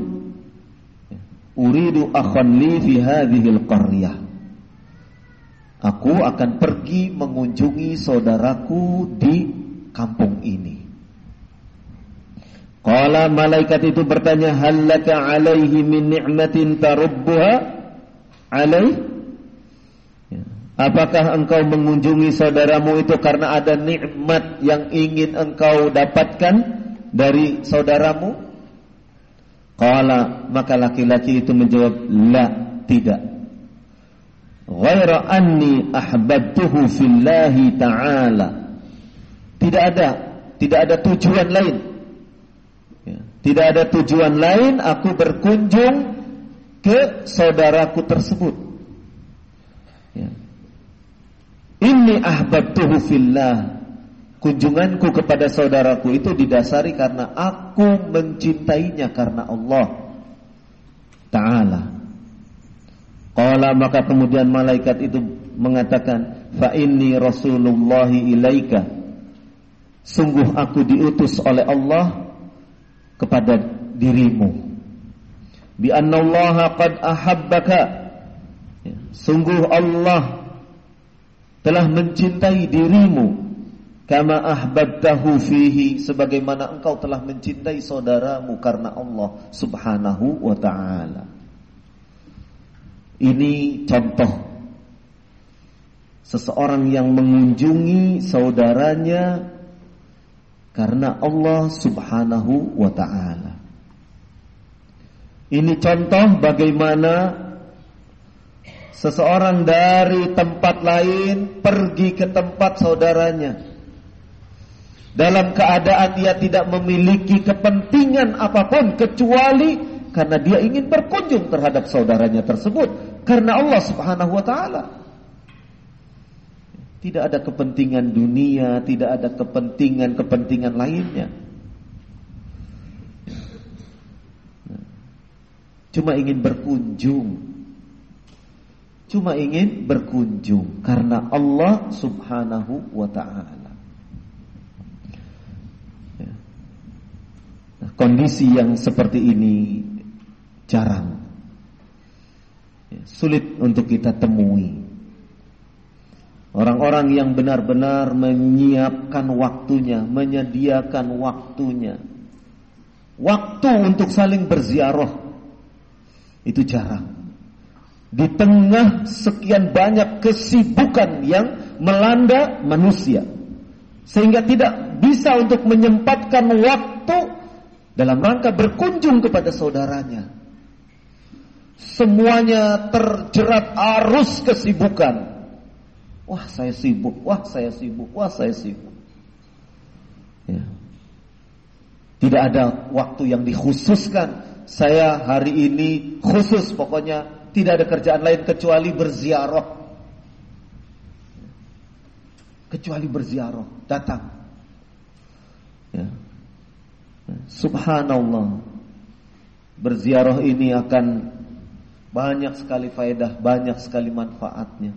uridu akhan li fi hadhil qaryah. Aku akan pergi mengunjungi saudaraku di kampung ini. Qala, malaikat itu bertanya, hal laka alaihi min ni'matin tarubbuha alaih? Apakah engkau mengunjungi saudaramu itu karena ada nikmat yang ingin engkau dapatkan dari saudaramu? Qala, maka laki-laki itu menjawab, la, tidak. Ghaira anni ahbabtuhu fillahi ta'ala. Tidak ada, tidak ada tujuan lain. Tidak ada tujuan lain aku berkunjung ke saudaraku tersebut. Ya. Inni ahbabtuhu fillah. Kunjunganku kepada saudaraku itu didasari karena aku mencintainya karena Allah Ta'ala. Qala, maka kemudian malaikat itu mengatakan, fa inni rasulullahi ilaika. Sungguh aku diutus oleh Allah kepada dirimu. Bi annallaha qad ahabbaka. Sungguh Allah telah mencintai dirimu kama ahbabtahu fihi, sebagaimana engkau telah mencintai saudaramu karena Allah Subhanahu wa ta'ala. Ini contoh seseorang yang mengunjungi saudaranya karena Allah Subhanahu wa ta'ala. Ini contoh bagaimana seseorang dari tempat lain pergi ke tempat saudaranya dalam keadaan dia tidak memiliki kepentingan apapun kecuali karena dia ingin berkunjung terhadap saudaranya tersebut karena Allah Subhanahu wa ta'ala. Tidak ada kepentingan dunia, tidak ada kepentingan-kepentingan lainnya. Cuma ingin berkunjung. Cuma ingin berkunjung karena Allah Subhanahu wa ta'ala. Nah, kondisi yang seperti ini jarang, sulit untuk kita temui. Orang-orang yang benar-benar menyiapkan waktunya, menyediakan waktunya, waktu untuk saling berziarah, itu jarang. Di tengah sekian banyak kesibukan yang melanda manusia, sehingga tidak bisa untuk menyempatkan waktu dalam rangka berkunjung kepada saudaranya. Semuanya terjerat arus kesibukan. Wah saya sibuk, wah saya sibuk, wah saya sibuk. Ya. Tidak ada waktu yang dikhususkan. Saya hari ini khusus, pokoknya tidak ada kerjaan lain kecuali berziarah. Kecuali berziarah, datang. Ya. Subhanallah. Berziarah ini akan banyak sekali faedah, banyak sekali manfaatnya.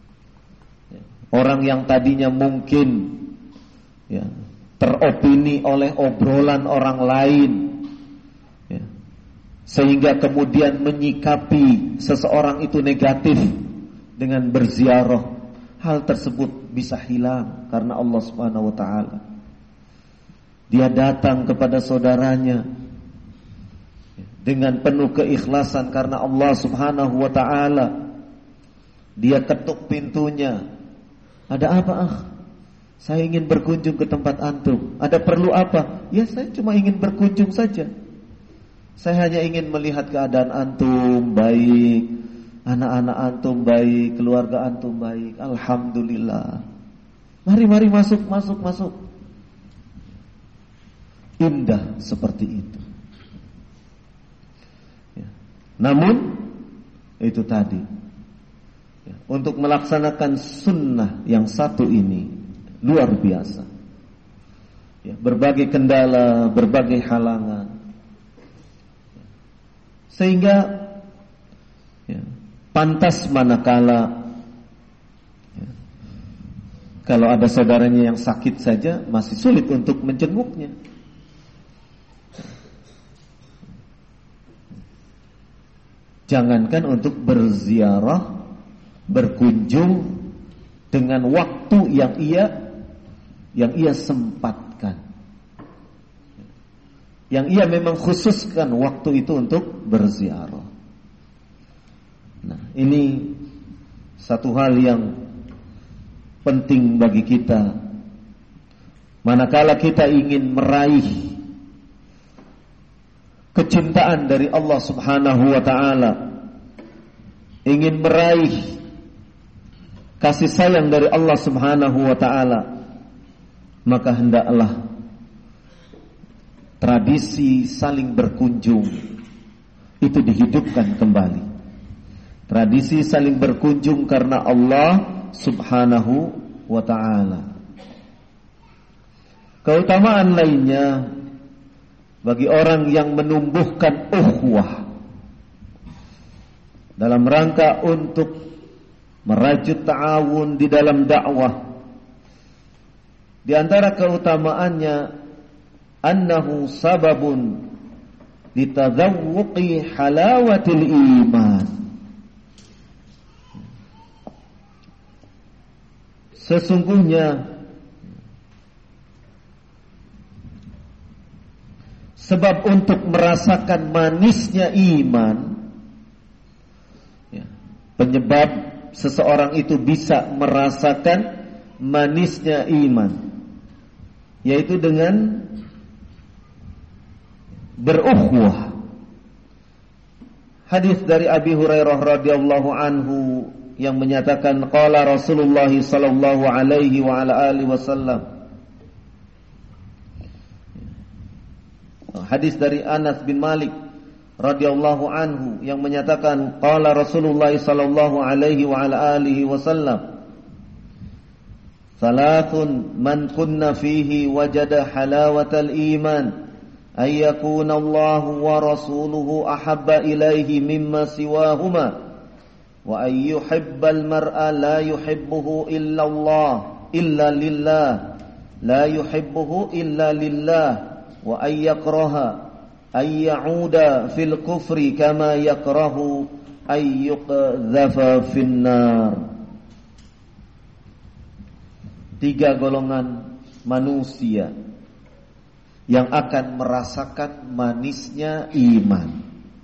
Orang yang tadinya mungkin ya, teropini oleh obrolan orang lain, ya, sehingga kemudian menyikapi seseorang itu negatif dengan berziarah, hal tersebut bisa hilang karena Allah Subhanahu wa ta'ala. Dia datang kepada saudaranya dengan penuh keikhlasan karena Allah Subhanahu wa ta'ala. Dia ketuk pintunya. Ada apa, ah? Saya ingin berkunjung ke tempat antum. Ada perlu apa? Ya saya cuma ingin berkunjung saja. Saya hanya ingin melihat keadaan antum baik, anak-anak antum baik, keluarga antum baik. Alhamdulillah. Mari, mari masuk, masuk, masuk. Indah seperti itu. Ya. Namun itu tadi. Untuk melaksanakan sunnah yang satu ini luar biasa. Ya, berbagai kendala, berbagai halangan, sehingga ya, pantas manakala ya, kalau ada saudaranya yang sakit saja masih sulit untuk menjenguknya. Jangankan untuk berziarah, berkunjung dengan waktu yang ia yang ia sempatkan, yang ia memang khususkan waktu itu untuk berziarah. Nah, ini satu hal yang penting bagi kita. Manakala kita ingin meraih kecintaan dari Allah Subhanahu wa ta'ala, ingin meraih kasih sayang dari Allah Subhanahu wa ta'ala, maka hendaklah tradisi saling berkunjung itu dihidupkan kembali. Tradisi saling berkunjung karena Allah Subhanahu wa ta'ala. Keutamaan lainnya bagi orang yang menumbuhkan ukhuwah dalam rangka untuk merajut ta'awun di dalam dakwah. Di antara keutamaannya annahu sababun litadzawwuqi halawatil iman. Sesungguhnya Sebab untuk merasakan manisnya iman, ya, penyebab seseorang itu bisa merasakan manisnya iman, yaitu dengan berukhuwah. Hadis dari Abi Hurairah radhiyallahu anhu yang menyatakan qala Rasulullah sallallahu alaihi wa ala alihi wasallam. Hadis dari Anas bin Malik radhiyallahu anhu yang menyatakan qala Rasulullah sallallahu alaihi wa ala alihi wasallam, Thalathun man kunna fihi wajada halawatal iman ay yakuna Allahu wa rasuluhu ahabba ilaihi mimma siwahuma wa ay yuhibbal mar'a la yuhibbuhu illa Allah illa lillah la yuhibbuhu illa lillah wa ay yakraha ay ya'uda fil kufri kama yakrahu ay yuqdhafa fin nar. Tiga golongan manusia yang akan merasakan manisnya iman.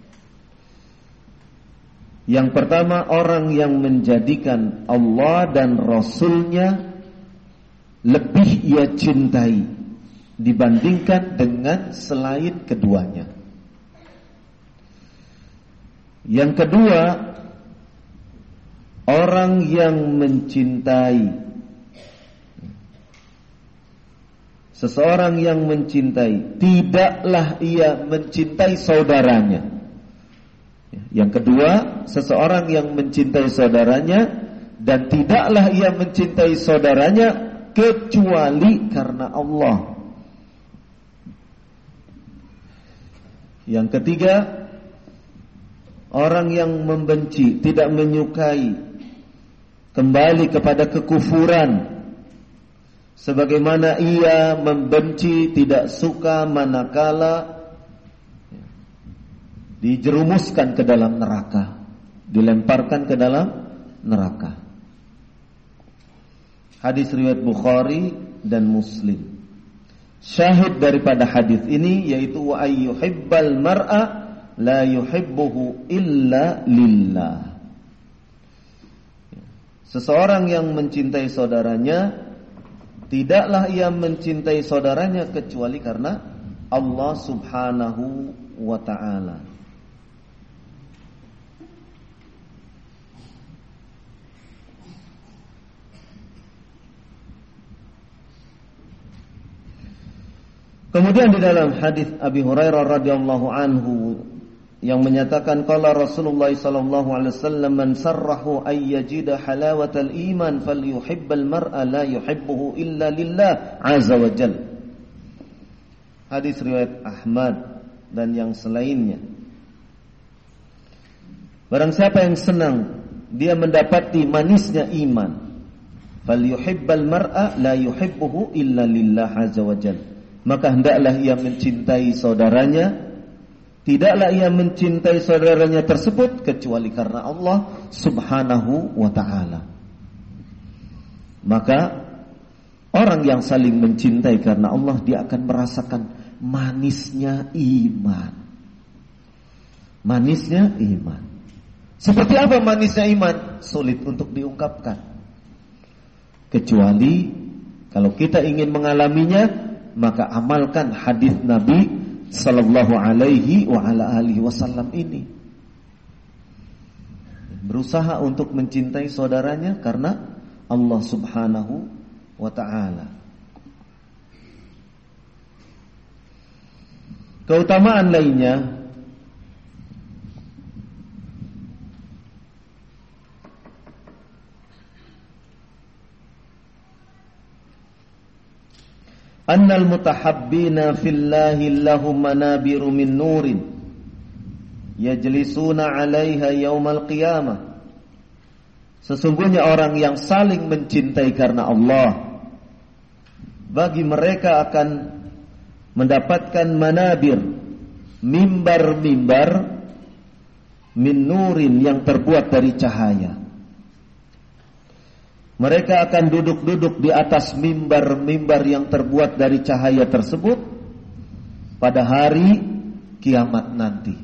Yang pertama, orang yang menjadikan Allah dan Rasul-Nya lebih ia cintai dibandingkan dengan selain keduanya. Yang kedua, orang yang mencintai, seseorang yang mencintai, tidaklah ia mencintai saudaranya. Yang kedua, seseorang yang mencintai saudaranya dan tidaklah ia mencintai saudaranya kecuali karena Allah. Yang ketiga, orang yang membenci, tidak menyukai, kembali kepada kekufuran, sebagaimana ia membenci, tidak suka manakala dijerumuskan ke dalam neraka, dilemparkan ke dalam neraka. Hadis riwayat Bukhari dan Muslim. Syahid daripada hadis ini yaitu wa ayyuhibbal mar'a la yuhibbuhu illa lillah. Seseorang yang mencintai saudaranya, tidaklah ia mencintai saudaranya kecuali karena Allah Subhanahu wa ta'ala. Kemudian di dalam hadis Abi Hurairah radhiyallahu anhu yang menyatakan qala Rasulullah sallallahu alaihi wasallam man sarrahu ay yajida halawatal iman falyuhibbal mar'a la yuhibbuhu illa lillah azza wa jalla. Hadis riwayat Ahmad dan yang selainnya. Barang siapa yang senang dia mendapati manisnya iman, falyuhibbal mar'a la yuhibbuhu illa lillah azza wa jalla. Maka hendaklah ia mencintai saudaranya, tidaklah ia mencintai saudaranya tersebut kecuali karena Allah Subhanahu wa ta'ala. Maka orang yang saling mencintai karena Allah, dia akan merasakan manisnya iman. Manisnya iman. Seperti apa manisnya iman? Sulit untuk diungkapkan. Kecuali kalau kita ingin mengalaminya, maka amalkan hadis Nabi sallallahu alaihi wa ala alihi wasallam ini. Berusaha untuk mencintai saudaranya karena Allah Subhanahu wa ta'ala. Keutamaan lainnya, annal mutahabbina fillahi lahum manabiru min nurin yajlisuna 'alaiha yaumal qiyamah. Sesungguhnya orang yang saling mencintai karena Allah, bagi mereka akan mendapatkan manabir, mimbar-mimbar min nurin yang terbuat dari cahaya. Mereka akan duduk-duduk di atas mimbar-mimbar yang terbuat dari cahaya tersebut. pada hari kiamat nanti.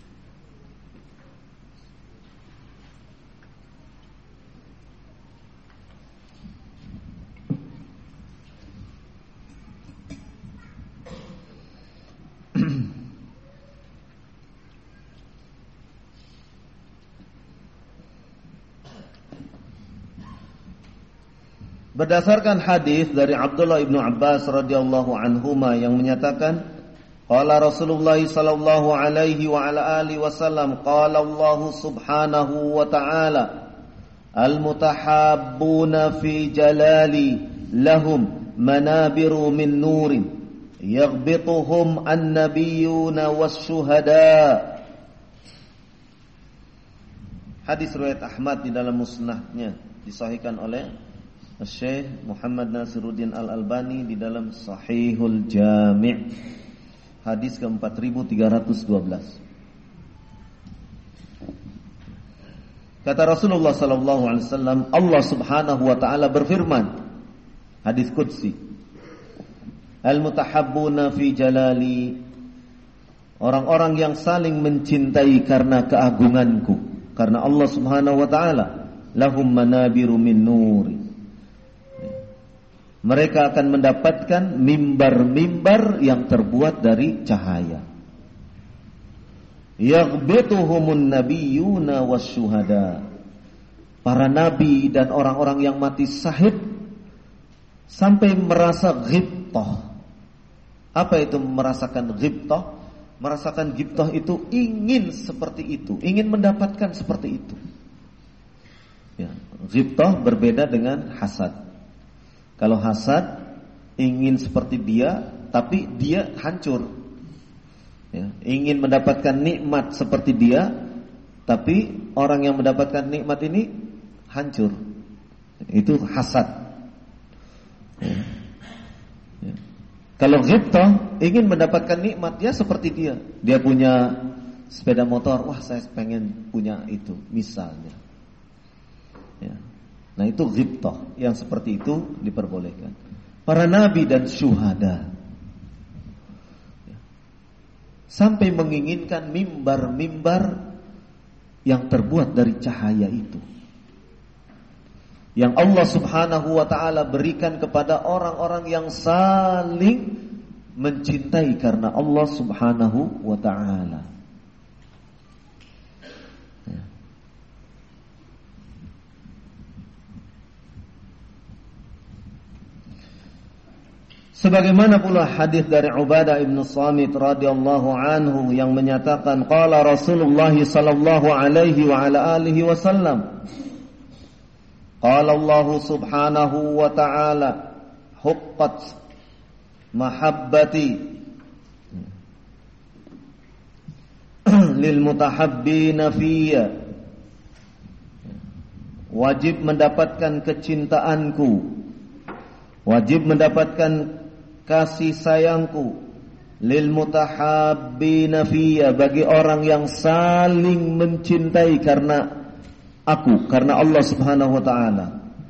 Berdasarkan hadis dari Abdullah ibnu Abbas radhiyallahu anhuma yang menyatakan, qala Rasulullah sallallahu alaihi wa ala alihi wasallam, qala Allah subhanahu wa ta'ala, al-mutahabbuna fi jalali lahum manabiru min nurin yaghbituhum an-nabiyyuna was-syuhada. Hadis riwayat Ahmad di dalam musnadnya, disahihkan oleh Syekh Muhammad Nasiruddin Al-Albani di dalam Sahihul Jami', hadis ke empat ribu tiga ratus dua belas. Kata Rasulullah sallallahu alaihi wasallam, Allah Subhanahu wa taala berfirman, hadis qudsi, al-mutahabbuna fi jalali, orang-orang yang saling mencintai karena keagunganku, karena Allah Subhanahu wa taala, lahum manabiru min nuri, mereka akan mendapatkan mimbar-mimbar yang terbuat dari cahaya. Yaghbituhumun nabiyyuna wasyuhada, para nabi dan orang-orang yang mati syahid sampai merasa ghibtah. Apa itu merasakan ghibtah? Merasakan ghibtah itu ingin seperti itu, ingin mendapatkan seperti itu. Ya, ghibtah berbeda dengan hasad. Kalau hasad ingin seperti dia, tapi dia hancur. Ya, ingin mendapatkan nikmat seperti dia, tapi orang yang mendapatkan nikmat ini hancur. Itu hasad. Ya. Ya. Kalau ghibtah ingin mendapatkan nikmat, dia seperti dia. Dia punya sepeda motor, wah saya pengen punya itu, misalnya. Ya. Nah itu ghibtah, yang seperti itu diperbolehkan. Para nabi dan syuhada sampai menginginkan mimbar-mimbar yang terbuat dari cahaya itu, yang Allah Subhanahu wa ta'ala berikan kepada orang-orang yang saling mencintai karena Allah Subhanahu wa ta'ala. Sebagaimana pula hadis dari Ubadah ibn Samit radhiyallahu anhu yang menyatakan, qala Rasulullah sallallahu alaihi wa ala alihi wasallam, qala Allah subhanahu wa ta'ala, huqqat mahabbati lil mutahabbina fiyya, wajib mendapatkan kecintaanku, wajib mendapatkan kasih sayangku, lil mutahabbina fiyya, bagi orang yang saling mencintai karena aku, karena Allah Subhanahu wa taala.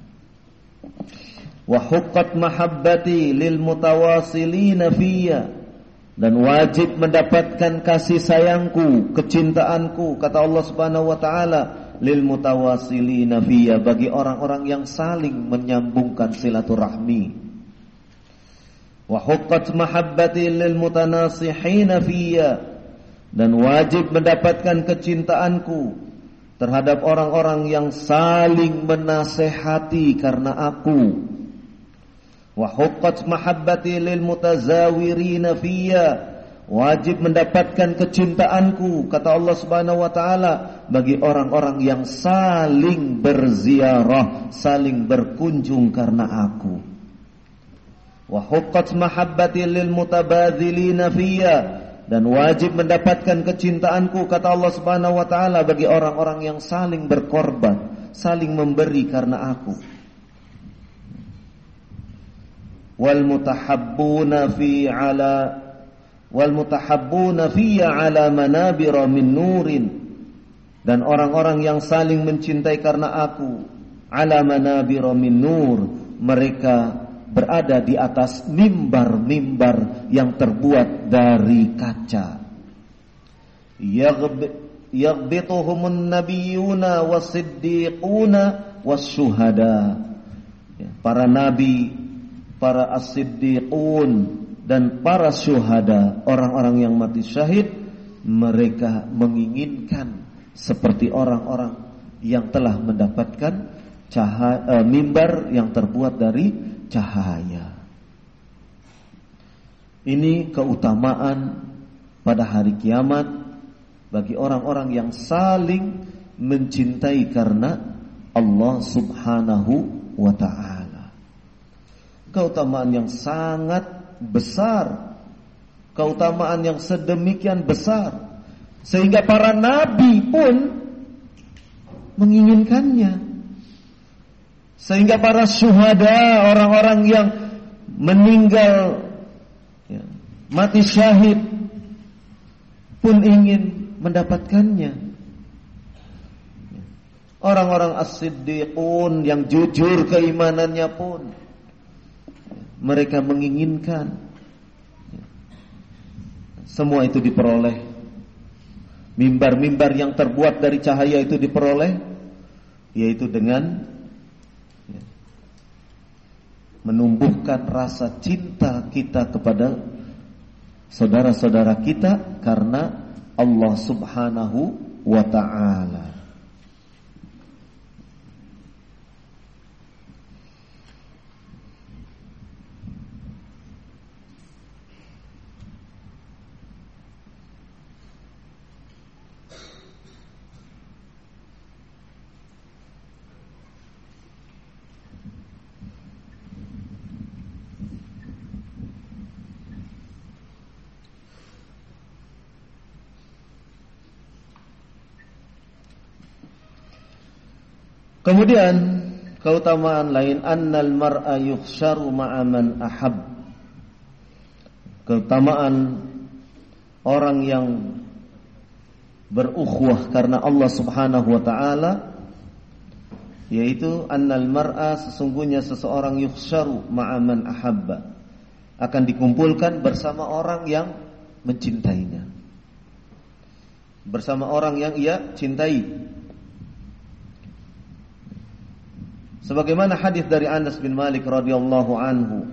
Wa huqqat mahabbati lil mutawasilina fiyya, dan wajib mendapatkan kasih sayangku, kecintaanku, kata Allah Subhanahu wa taala, lil mutawasilina fiyya, bagi orang-orang yang saling menyambungkan silaturahmi. Wa huqqat mahabbati lil mutanasihina fiyya, dan wajib mendapatkan kecintaanku terhadap orang-orang yang saling menasehati karena aku. Wa huqqat mahabbati lil mutazawirina fiyya, wajib mendapatkan kecintaanku, kata Allah Subhanahu wa taala, bagi orang-orang yang saling berziarah, saling berkunjung karena aku. Wa huqqat mahabbati lil mutabadzilina fiyya, dan wajib mendapatkan kecintaanku, kata Allah Subhanahu wa taala, bagi orang-orang yang saling berkorban, saling memberi karena aku. Wal mutahabbuna fi ala wal mutahabbuna fiyya ala manabira min nurin, dan orang-orang yang saling mencintai karena aku, ala manabira min nur, mereka berada di atas mimbar-mimbar yang terbuat dari kaca. Yaghbituhumun nabiyuna wasiddiquna wasyuhada. Para nabi, para as-siddiqun dan para syuhada, orang-orang yang mati syahid, mereka menginginkan seperti orang-orang yang telah mendapatkan cahaya, e, mimbar yang terbuat dari cahaya. Ini keutamaan pada hari kiamat bagi orang-orang yang saling mencintai karena Allah Subhanahu wa ta'ala. Keutamaan yang sangat besar, keutamaan yang sedemikian besar, sehingga para nabi pun menginginkannya. Sehingga para syuhada, orang-orang yang meninggal ya, mati syahid pun ingin mendapatkannya. Orang-orang as-siddiqun yang jujur keimanannya pun mereka menginginkan semua itu diperoleh. Mimbar-mimbar yang terbuat dari cahaya itu diperoleh, yaitu dengan menumbuhkan rasa cinta kita kepada saudara-saudara kita karena Allah Subhanahu wa ta'ala. Kemudian keutamaan lain, annal mar'a yuhsyaru ma'a man ahab. Keutamaan orang yang berukhuwah karena Allah Subhanahu wa ta'ala, yaitu annal mar'a, sesungguhnya seseorang yuhsyaru ma'a man ahabba, akan dikumpulkan bersama orang yang mencintainya, bersama orang yang ia cintai. Sebagaimana hadis dari Anas bin Malik radhiyallahu anhu,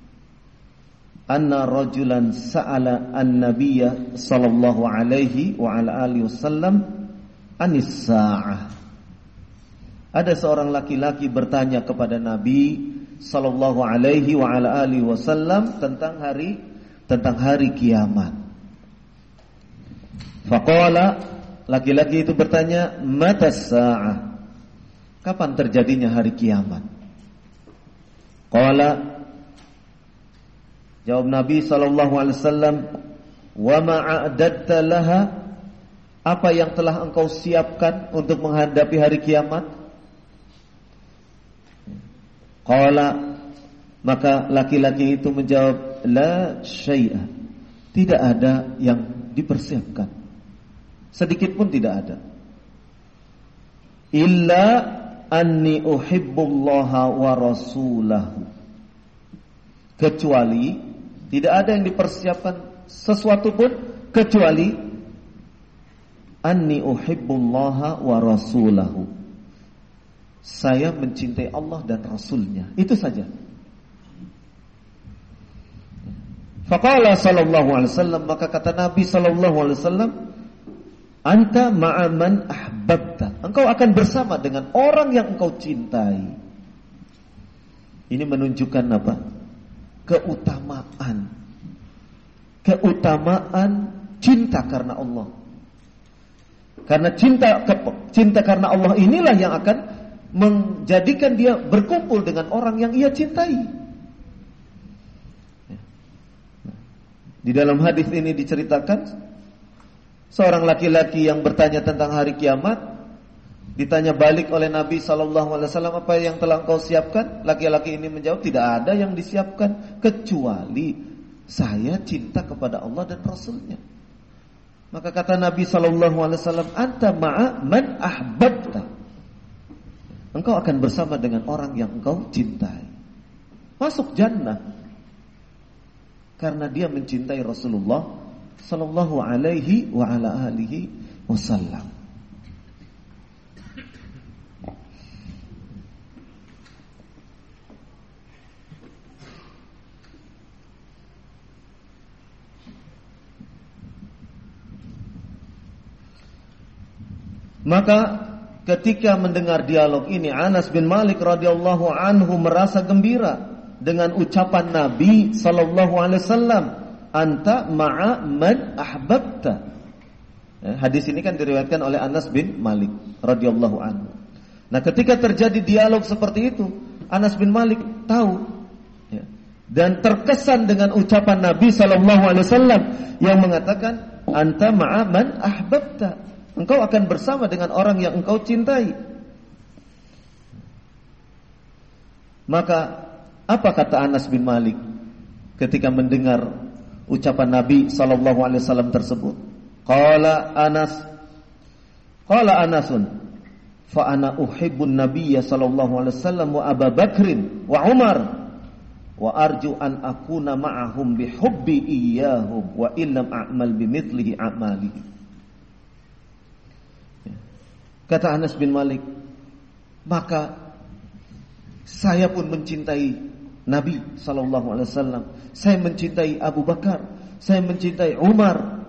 anna rajulan sa'ala an-nabiyya sallallahu alaihi wa ala alihi wasallam anis sa'ah. Ada seorang laki-laki bertanya kepada Nabi sallallahu alaihi wa ala alihi wasallam tentang hari tentang hari kiamat. Faqala, laki-laki itu bertanya, matas sa'ah? Kapan terjadinya hari kiamat? Qala, jawab Nabi sallallahu alaihi wasallam, wa ma a'dadta laha, apa yang telah engkau siapkan untuk menghadapi hari kiamat? Qala, maka laki-laki itu menjawab, la syai'a, tidak ada yang dipersiapkan, sedikit pun tidak ada. Illa anni uhibbullaha wa rasulahu, kecuali tidak ada yang dipersiapkan sesuatu pun kecuali anni uhibbullaha wa rasulahu, saya mencintai Allah dan Rasulnya, itu saja. Faqala sallallahu alaihi wasallam, maka kata Nabi sallallahu alaihi wasallam, anta ma'a man ahbabta, engkau akan bersama dengan orang yang engkau cintai. Ini menunjukkan apa? Keutamaan Keutamaan cinta karena Allah. Karena cinta cinta karena Allah inilah yang akan menjadikan dia berkumpul dengan orang yang ia cintai. Di dalam hadis ini diceritakan seorang laki-laki yang bertanya tentang hari kiamat, ditanya balik oleh Nabi sallallahu alaihi wasallam, apa yang telah engkau siapkan? Laki-laki ini menjawab, tidak ada yang disiapkan kecuali saya cinta kepada Allah dan Rasulnya. Maka kata Nabi sallallahu alaihi wasallam, anta ma'a man ahbabta, engkau akan bersama dengan orang yang engkau cintai. masuk jannah karena dia mencintai Rasulullah sallallahu alaihi wa ala alihi wasallam. Maka ketika mendengar dialog ini, Anas bin Malik radhiyallahu anhu merasa gembira dengan ucapan Nabi sallallahu alaihi wasallam, "Anta ma'a man ahbabta." Hadis ini kan diriwayatkan oleh Anas bin Malik radhiyallahu anhu. Nah, ketika terjadi dialog seperti itu, Anas bin Malik tahu ya, dan terkesan dengan ucapan Nabi sallallahu alaihi wasallam yang mengatakan, "Anta ma'a man ahbabta." Engkau akan bersama dengan orang yang engkau cintai. Maka apa kata Anas bin Malik ketika mendengar ucapan Nabi sallallahu alaihi wasallam tersebut? Qala Anas, qala Anasun, fa ana uhibbun nabiyya sallallahu alaihi wasallam wa Abu Bakrin wa Umar wa arju an akuna ma'ahum bi hubbi iyyahum wa illam a'mal bimithlihi a'malihi. Kata Anas bin Malik, maka saya pun mencintai Nabi sallallahu alaihi wasallam. Saya mencintai Abu Bakar, saya mencintai Umar.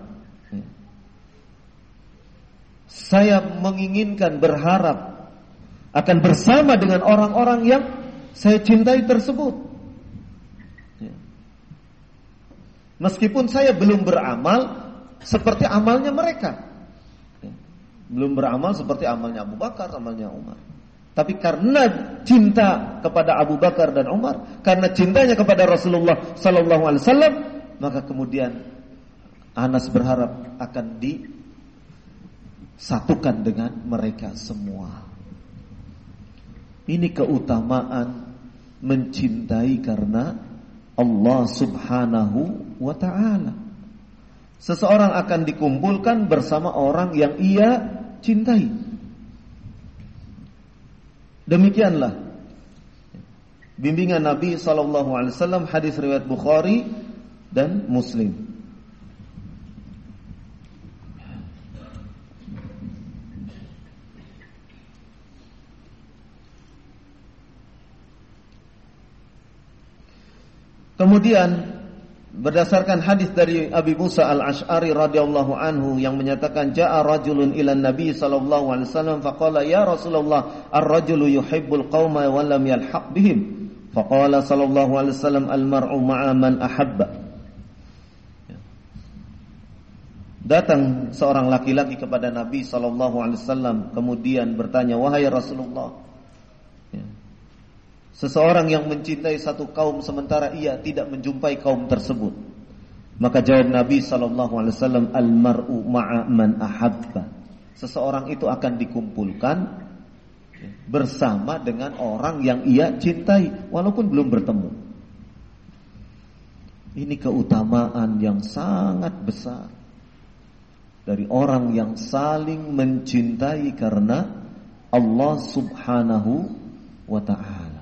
Saya menginginkan, berharap akan bersama dengan orang-orang yang saya cintai tersebut. Meskipun saya belum beramal seperti amalnya mereka, belum beramal seperti amalnya Abu Bakar, amalnya Umar. Tapi karena cinta kepada Abu Bakar dan Umar, karena cintanya kepada Rasulullah sallallahu alaihi wasallam, maka kemudian Anas berharap akan disatukan dengan mereka semua. Ini keutamaan mencintai karena Allah Subhanahu wa ta'ala. Seseorang akan dikumpulkan bersama orang yang ia cintai. Demikianlah bimbingan Nabi sallallahu alaihi wasallam, hadis riwayat Bukhari dan Muslim. Kemudian berdasarkan hadis dari Abi Musa al-Ash'ari radhiyallahu anhu yang menyatakan, ja'a rajulun ila Nabi sallallahu alaihi wasallam faqala ya Rasulullah ar-rajulu yuhibbul qauma wa lam yalhaq bihim. Faqala sallallahu alaihi wasallam al-mar'u ma'a man ahabba. Datang seorang laki-laki kepada Nabi sallallahu alaihi wasallam kemudian bertanya, wahai Rasulullah, seseorang yang mencintai satu kaum sementara ia tidak menjumpai kaum tersebut. Maka jawab Nabi sallallahu alaihi wasallam, al-mar'u ma'a man ahabba. Seseorang itu akan dikumpulkan bersama dengan orang yang ia cintai walaupun belum bertemu. Ini keutamaan yang sangat besar dari orang yang saling mencintai karena Allah Subhanahu wa ta'ala.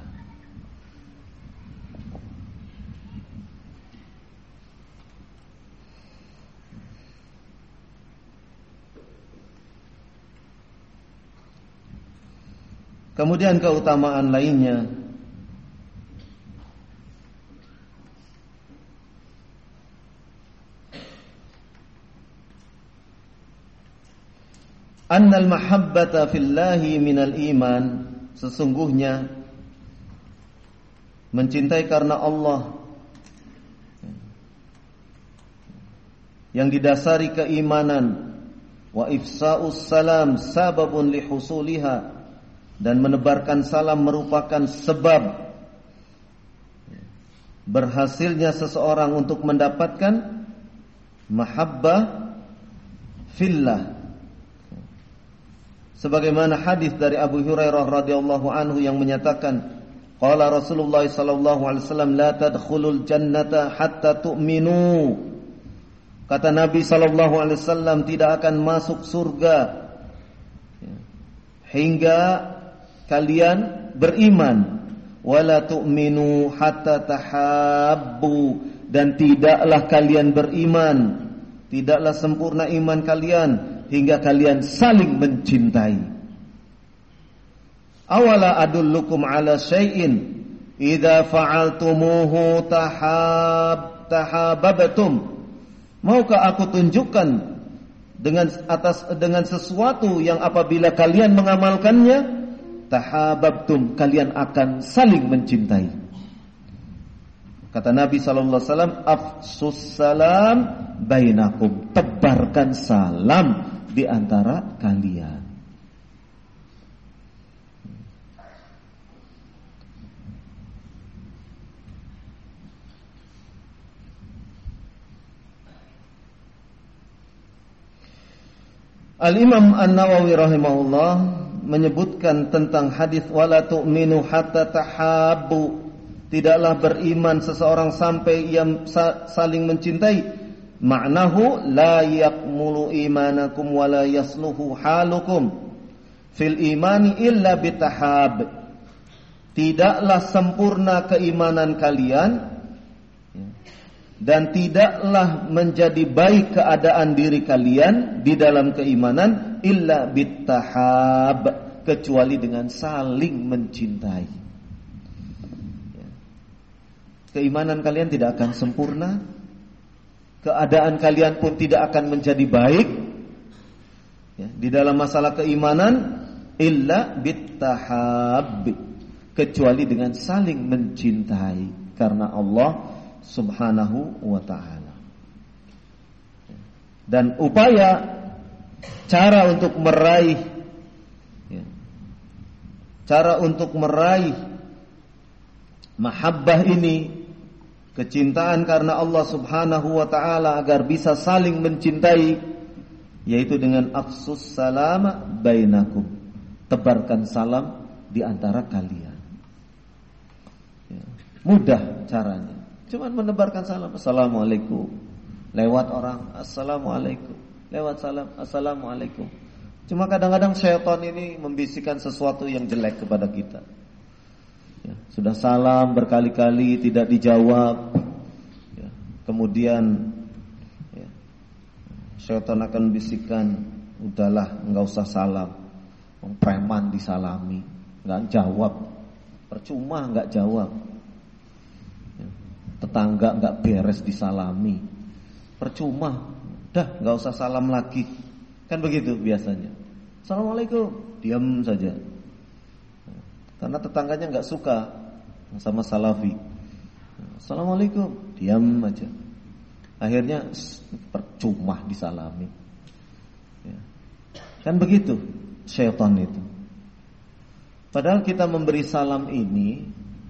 Kemudian keutamaan lainnya, annal mahabbata fillahi minal iman, sesungguhnya mencintai karena Allah yang didasari keimanan, wa ifsa'us salam sababun lihusuliha, dan menebarkan salam merupakan sebab berhasilnya seseorang untuk mendapatkan mahabbah fillah. Sebagaimana hadis dari Abu Hurairah radhiyallahu anhu yang menyatakan, qala Rasulullah sallallahu alaihi wasallam, la tadkhulul jannata hatta tu'minu. Kata Nabi sallallahu alaihi wasallam, tidak akan masuk surga hingga kalian beriman. wala tu'minu hatta tahabbu, dan tidaklah kalian beriman, tidaklah sempurna iman kalian hingga kalian saling mencintai. Awala adullukum ala syai'in idza fa'altumuhu tahab tahabbtum. Maukah aku tunjukkan dengan atas dengan sesuatu yang apabila kalian mengamalkannya, tahabbtum, kalian akan saling mencintai. Kata Nabi sallallahu alaihi wasallam, afsus salam bainakum, tebarkan salam di antara kalian. Al-Imam An-Nawawi rahimahullah menyebutkan tentang hadis wala tu'minu hatta tahabbu, tidaklah beriman seseorang sampai ia saling mencintai. Ma'nahu la yakmulu imanakum wa la yasluhu halukum fil imani illa bitahab. Tidaklah sempurna keimanan kalian dan tidaklah menjadi baik keadaan diri kalian di dalam keimanan illa bittahab, kecuali dengan saling mencintai. Keimanan kalian tidak akan sempurna, keadaan kalian pun tidak akan menjadi baik ya, di dalam masalah keimanan illa bittahab, kecuali dengan saling mencintai karena Allah Subhanahu wa ta'ala. Dan upaya cara untuk meraih ya, cara untuk meraih mahabbah ini, kecintaan karena Allah Subhanahu wa ta'ala agar bisa saling mencintai, yaitu dengan afsus salama bainakum, tebarkan salam di antara kalian ya, mudah caranya. Cuman menebarkan salam, assalamualaikum, lewat orang, assalamualaikum, lewat salam, assalamualaikum. Cuma kadang-kadang syaitan ini membisikkan sesuatu yang jelek kepada kita ya, sudah salam berkali-kali tidak dijawab ya, kemudian ya, syaitan akan bisikkan, udahlah enggak usah salam, preman disalami enggak jawab, percuma enggak jawab, tetangga enggak beres disalami, percuma, dah enggak usah salam lagi. Kan begitu biasanya. Assalamualaikum, diam saja. Karena tetangganya enggak suka sama salafi. Assalamualaikum, diam aja. Akhirnya percuma disalami. Ya. Kan begitu syaitan itu. Padahal kita memberi salam ini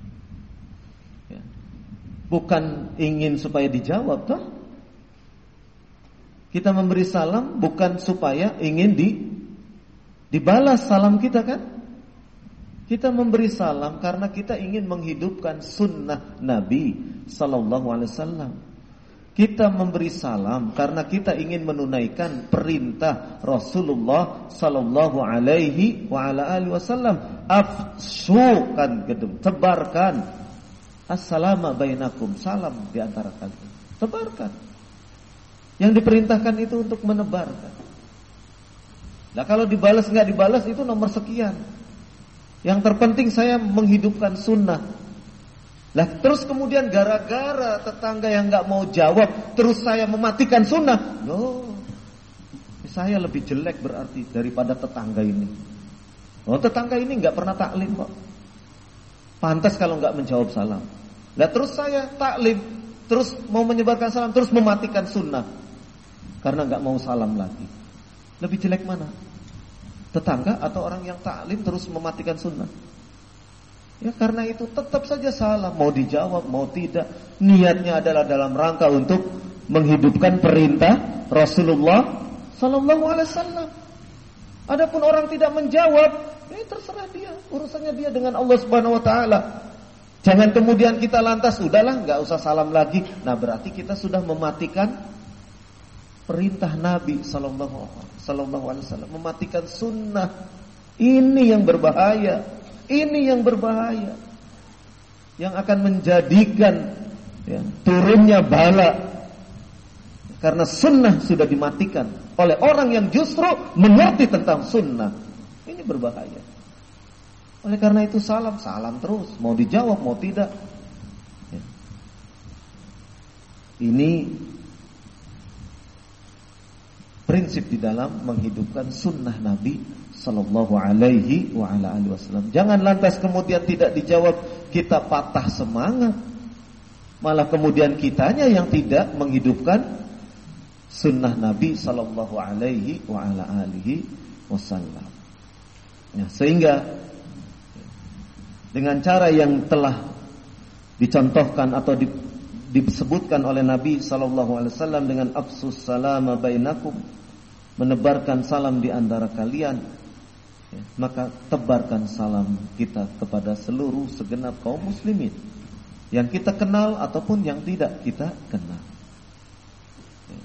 bukan ingin supaya dijawab, toh? Kita memberi salam bukan supaya ingin di dibalas salam kita, kan? Kita memberi salam karena kita ingin menghidupkan sunnah Nabi sallallahu alaihi wasallam. Kita memberi salam karena kita ingin menunaikan perintah Rasulullah sallallahu alaihi wa ala alihi wasallam. Afshu, kan gedung, tebarkan assalamu bainakum, salam di antara kalian. Tebarkan. Yang diperintahkan itu untuk menebarkan. Nah, kalau dibalas enggak dibalas itu nomor sekian. Yang terpenting saya menghidupkan sunnah. Lah terus kemudian gara-gara tetangga yang enggak mau jawab, terus saya mematikan sunnah. Loh, saya lebih jelek berarti daripada tetangga ini. Oh, tetangga ini enggak pernah taklim kok. Pantas kalau enggak menjawab salam. Lah terus saya taklim, terus mau menyebarkan salam, terus mematikan sunnah karena enggak mau salam lagi. Lebih jelek mana? Tetangga atau orang yang taklim terus mematikan sunnah? Ya karena itu tetap saja salam, mau dijawab mau tidak, niatnya adalah dalam rangka untuk menghidupkan perintah Rasulullah sallallahu alaihi wasallam. Adapun orang tidak menjawab, ini terserah dia, urusannya dia dengan Allah Subhanahu wa taala. Jangan kemudian kita lantas udahlah enggak usah salam lagi. Nah, berarti kita sudah mematikan perintah Nabi sallallahu alaihi wasallam, mematikan sunnah. Ini yang berbahaya. Ini yang berbahaya. yang akan menjadikan ya, turunnya bala, karena sunnah sudah dimatikan oleh orang yang justru mengerti tentang sunnah. Ini berbahaya. Oleh karena itu salam, salam terus, mau dijawab mau tidak. Ya. Ini prinsip di dalam menghidupkan sunnah Nabi Sallallahu Alaihi wa ala alihi Wasallam. Jangan lantas kemudian tidak dijawab, kita patah semangat, malah kemudian kitanya yang tidak menghidupkan sunnah Nabi Sallallahu Alaihi wa ala alihi Wasallam. Ya, sehingga dengan cara yang telah dicontohkan atau di, disebutkan oleh Nabi Sallallahu Alaihi Wasallam dengan afsus salama bainakum, menebarkan salam di antara kalian, ya, maka tebarkan salam kita kepada seluruh segenap kaum muslimin yang kita kenal ataupun yang tidak kita kenal. Ya.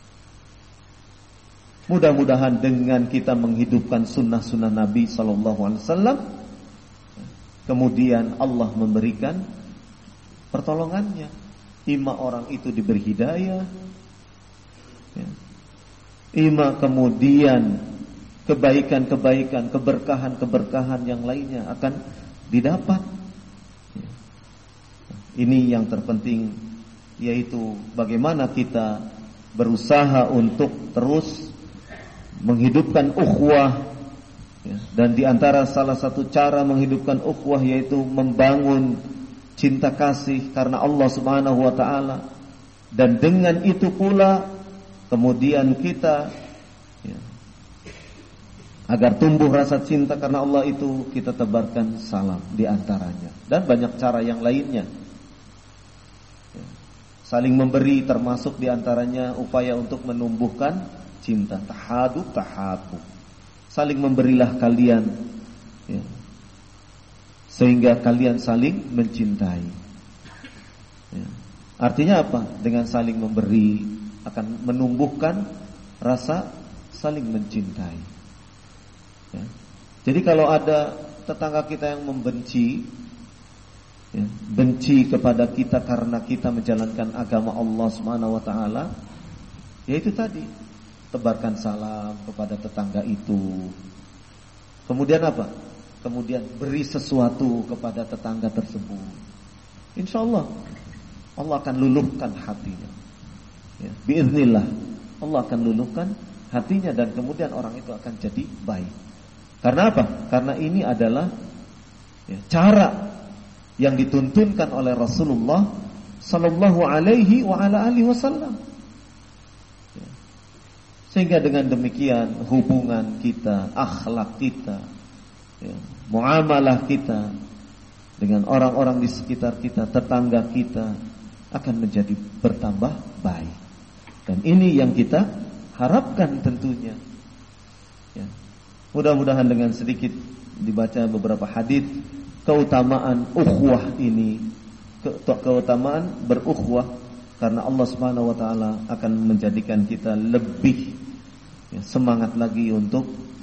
Mudah-mudahan dengan kita menghidupkan sunnah-sunnah Nabi Sallallahu Alaihi Wasallam, kemudian Allah memberikan pertolongannya. Ima orang itu diberi hidayah, ya. Ima kemudian kebaikan-kebaikan, keberkahan-keberkahan yang lainnya akan didapat. Ya. Ini yang terpenting, yaitu bagaimana kita berusaha untuk terus menghidupkan ukhuwah. Ya, dan di antara salah satu cara menghidupkan ukhuwah yaitu membangun cinta kasih karena Allah Subhanahu wa taala, dan dengan itu pula kemudian kita ya, agar tumbuh rasa cinta karena Allah itu kita tebarkan salam di antaranya, dan banyak cara yang lainnya. Ya, saling memberi termasuk di antaranya upaya untuk menumbuhkan cinta, tahadu tahabu. Saling memberilah kalian, ya, sehingga kalian saling mencintai. Ya. Artinya apa? Dengan saling memberi akan menumbuhkan rasa saling mencintai. Ya. Jadi kalau ada tetangga kita yang membenci, ya, benci kepada kita karena kita menjalankan agama Allah Subhanahu wa taala, yaitu tadi, tebarkan salam kepada tetangga itu. Kemudian apa? Kemudian beri sesuatu kepada tetangga tersebut. Insya Allah Allah akan luluhkan hatinya, ya, biiznillah Allah akan luluhkan hatinya, dan kemudian orang itu akan jadi baik. Karena apa? Karena ini adalah ya, cara yang dituntunkan oleh Rasulullah Sallallahu Alaihi wa ala alihi Wasallam. Sehingga dengan demikian hubungan kita, akhlak kita, ya, muamalah kita dengan orang-orang di sekitar kita, tetangga kita akan menjadi bertambah baik. Dan ini yang kita harapkan tentunya. Ya. Mudah-mudahan dengan sedikit dibaca beberapa hadis keutamaan ukhuwah ini, ke, keutamaan berukhuwah, karena Allah Subhanahu wa taala akan menjadikan kita lebih ya, semangat lagi untuk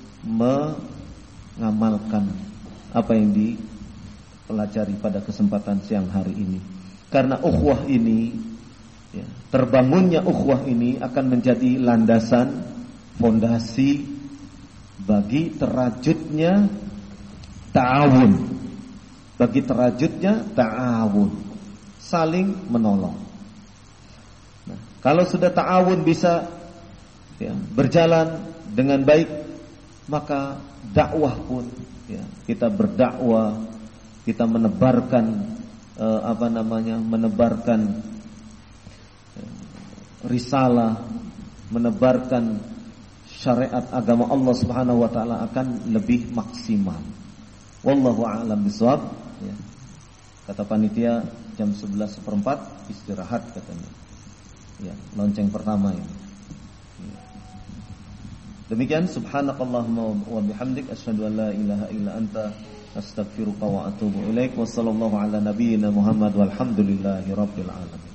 mengamalkan apa yang dipelajari pada kesempatan siang hari ini. Karena ukhuwah ini ya, terbangunnya ukhuwah ini akan menjadi landasan, fondasi bagi terajutnya ta'awun, bagi terajutnya ta'awun, saling menolong. Nah, kalau sudah ta'awun bisa ya, berjalan dengan baik, maka dakwah pun ya, kita berdakwah, kita menebarkan eh, apa namanya menebarkan eh, risalah, menebarkan syariat agama Allah Subhanahu wa taala akan lebih maksimal. Wallahu a'lam bishawab. Ya. Kata panitia jam sebelas seperempat istirahat katanya. Ya, lonceng pertama ini. Demikian, subhanakallahumma wa bihamdik asyhadu an la ilaha illa anta astaghfiruka wa atubu ilaik. Wassallallahu ala nabiyyina Muhammad walhamdulillahi rabbil alamin.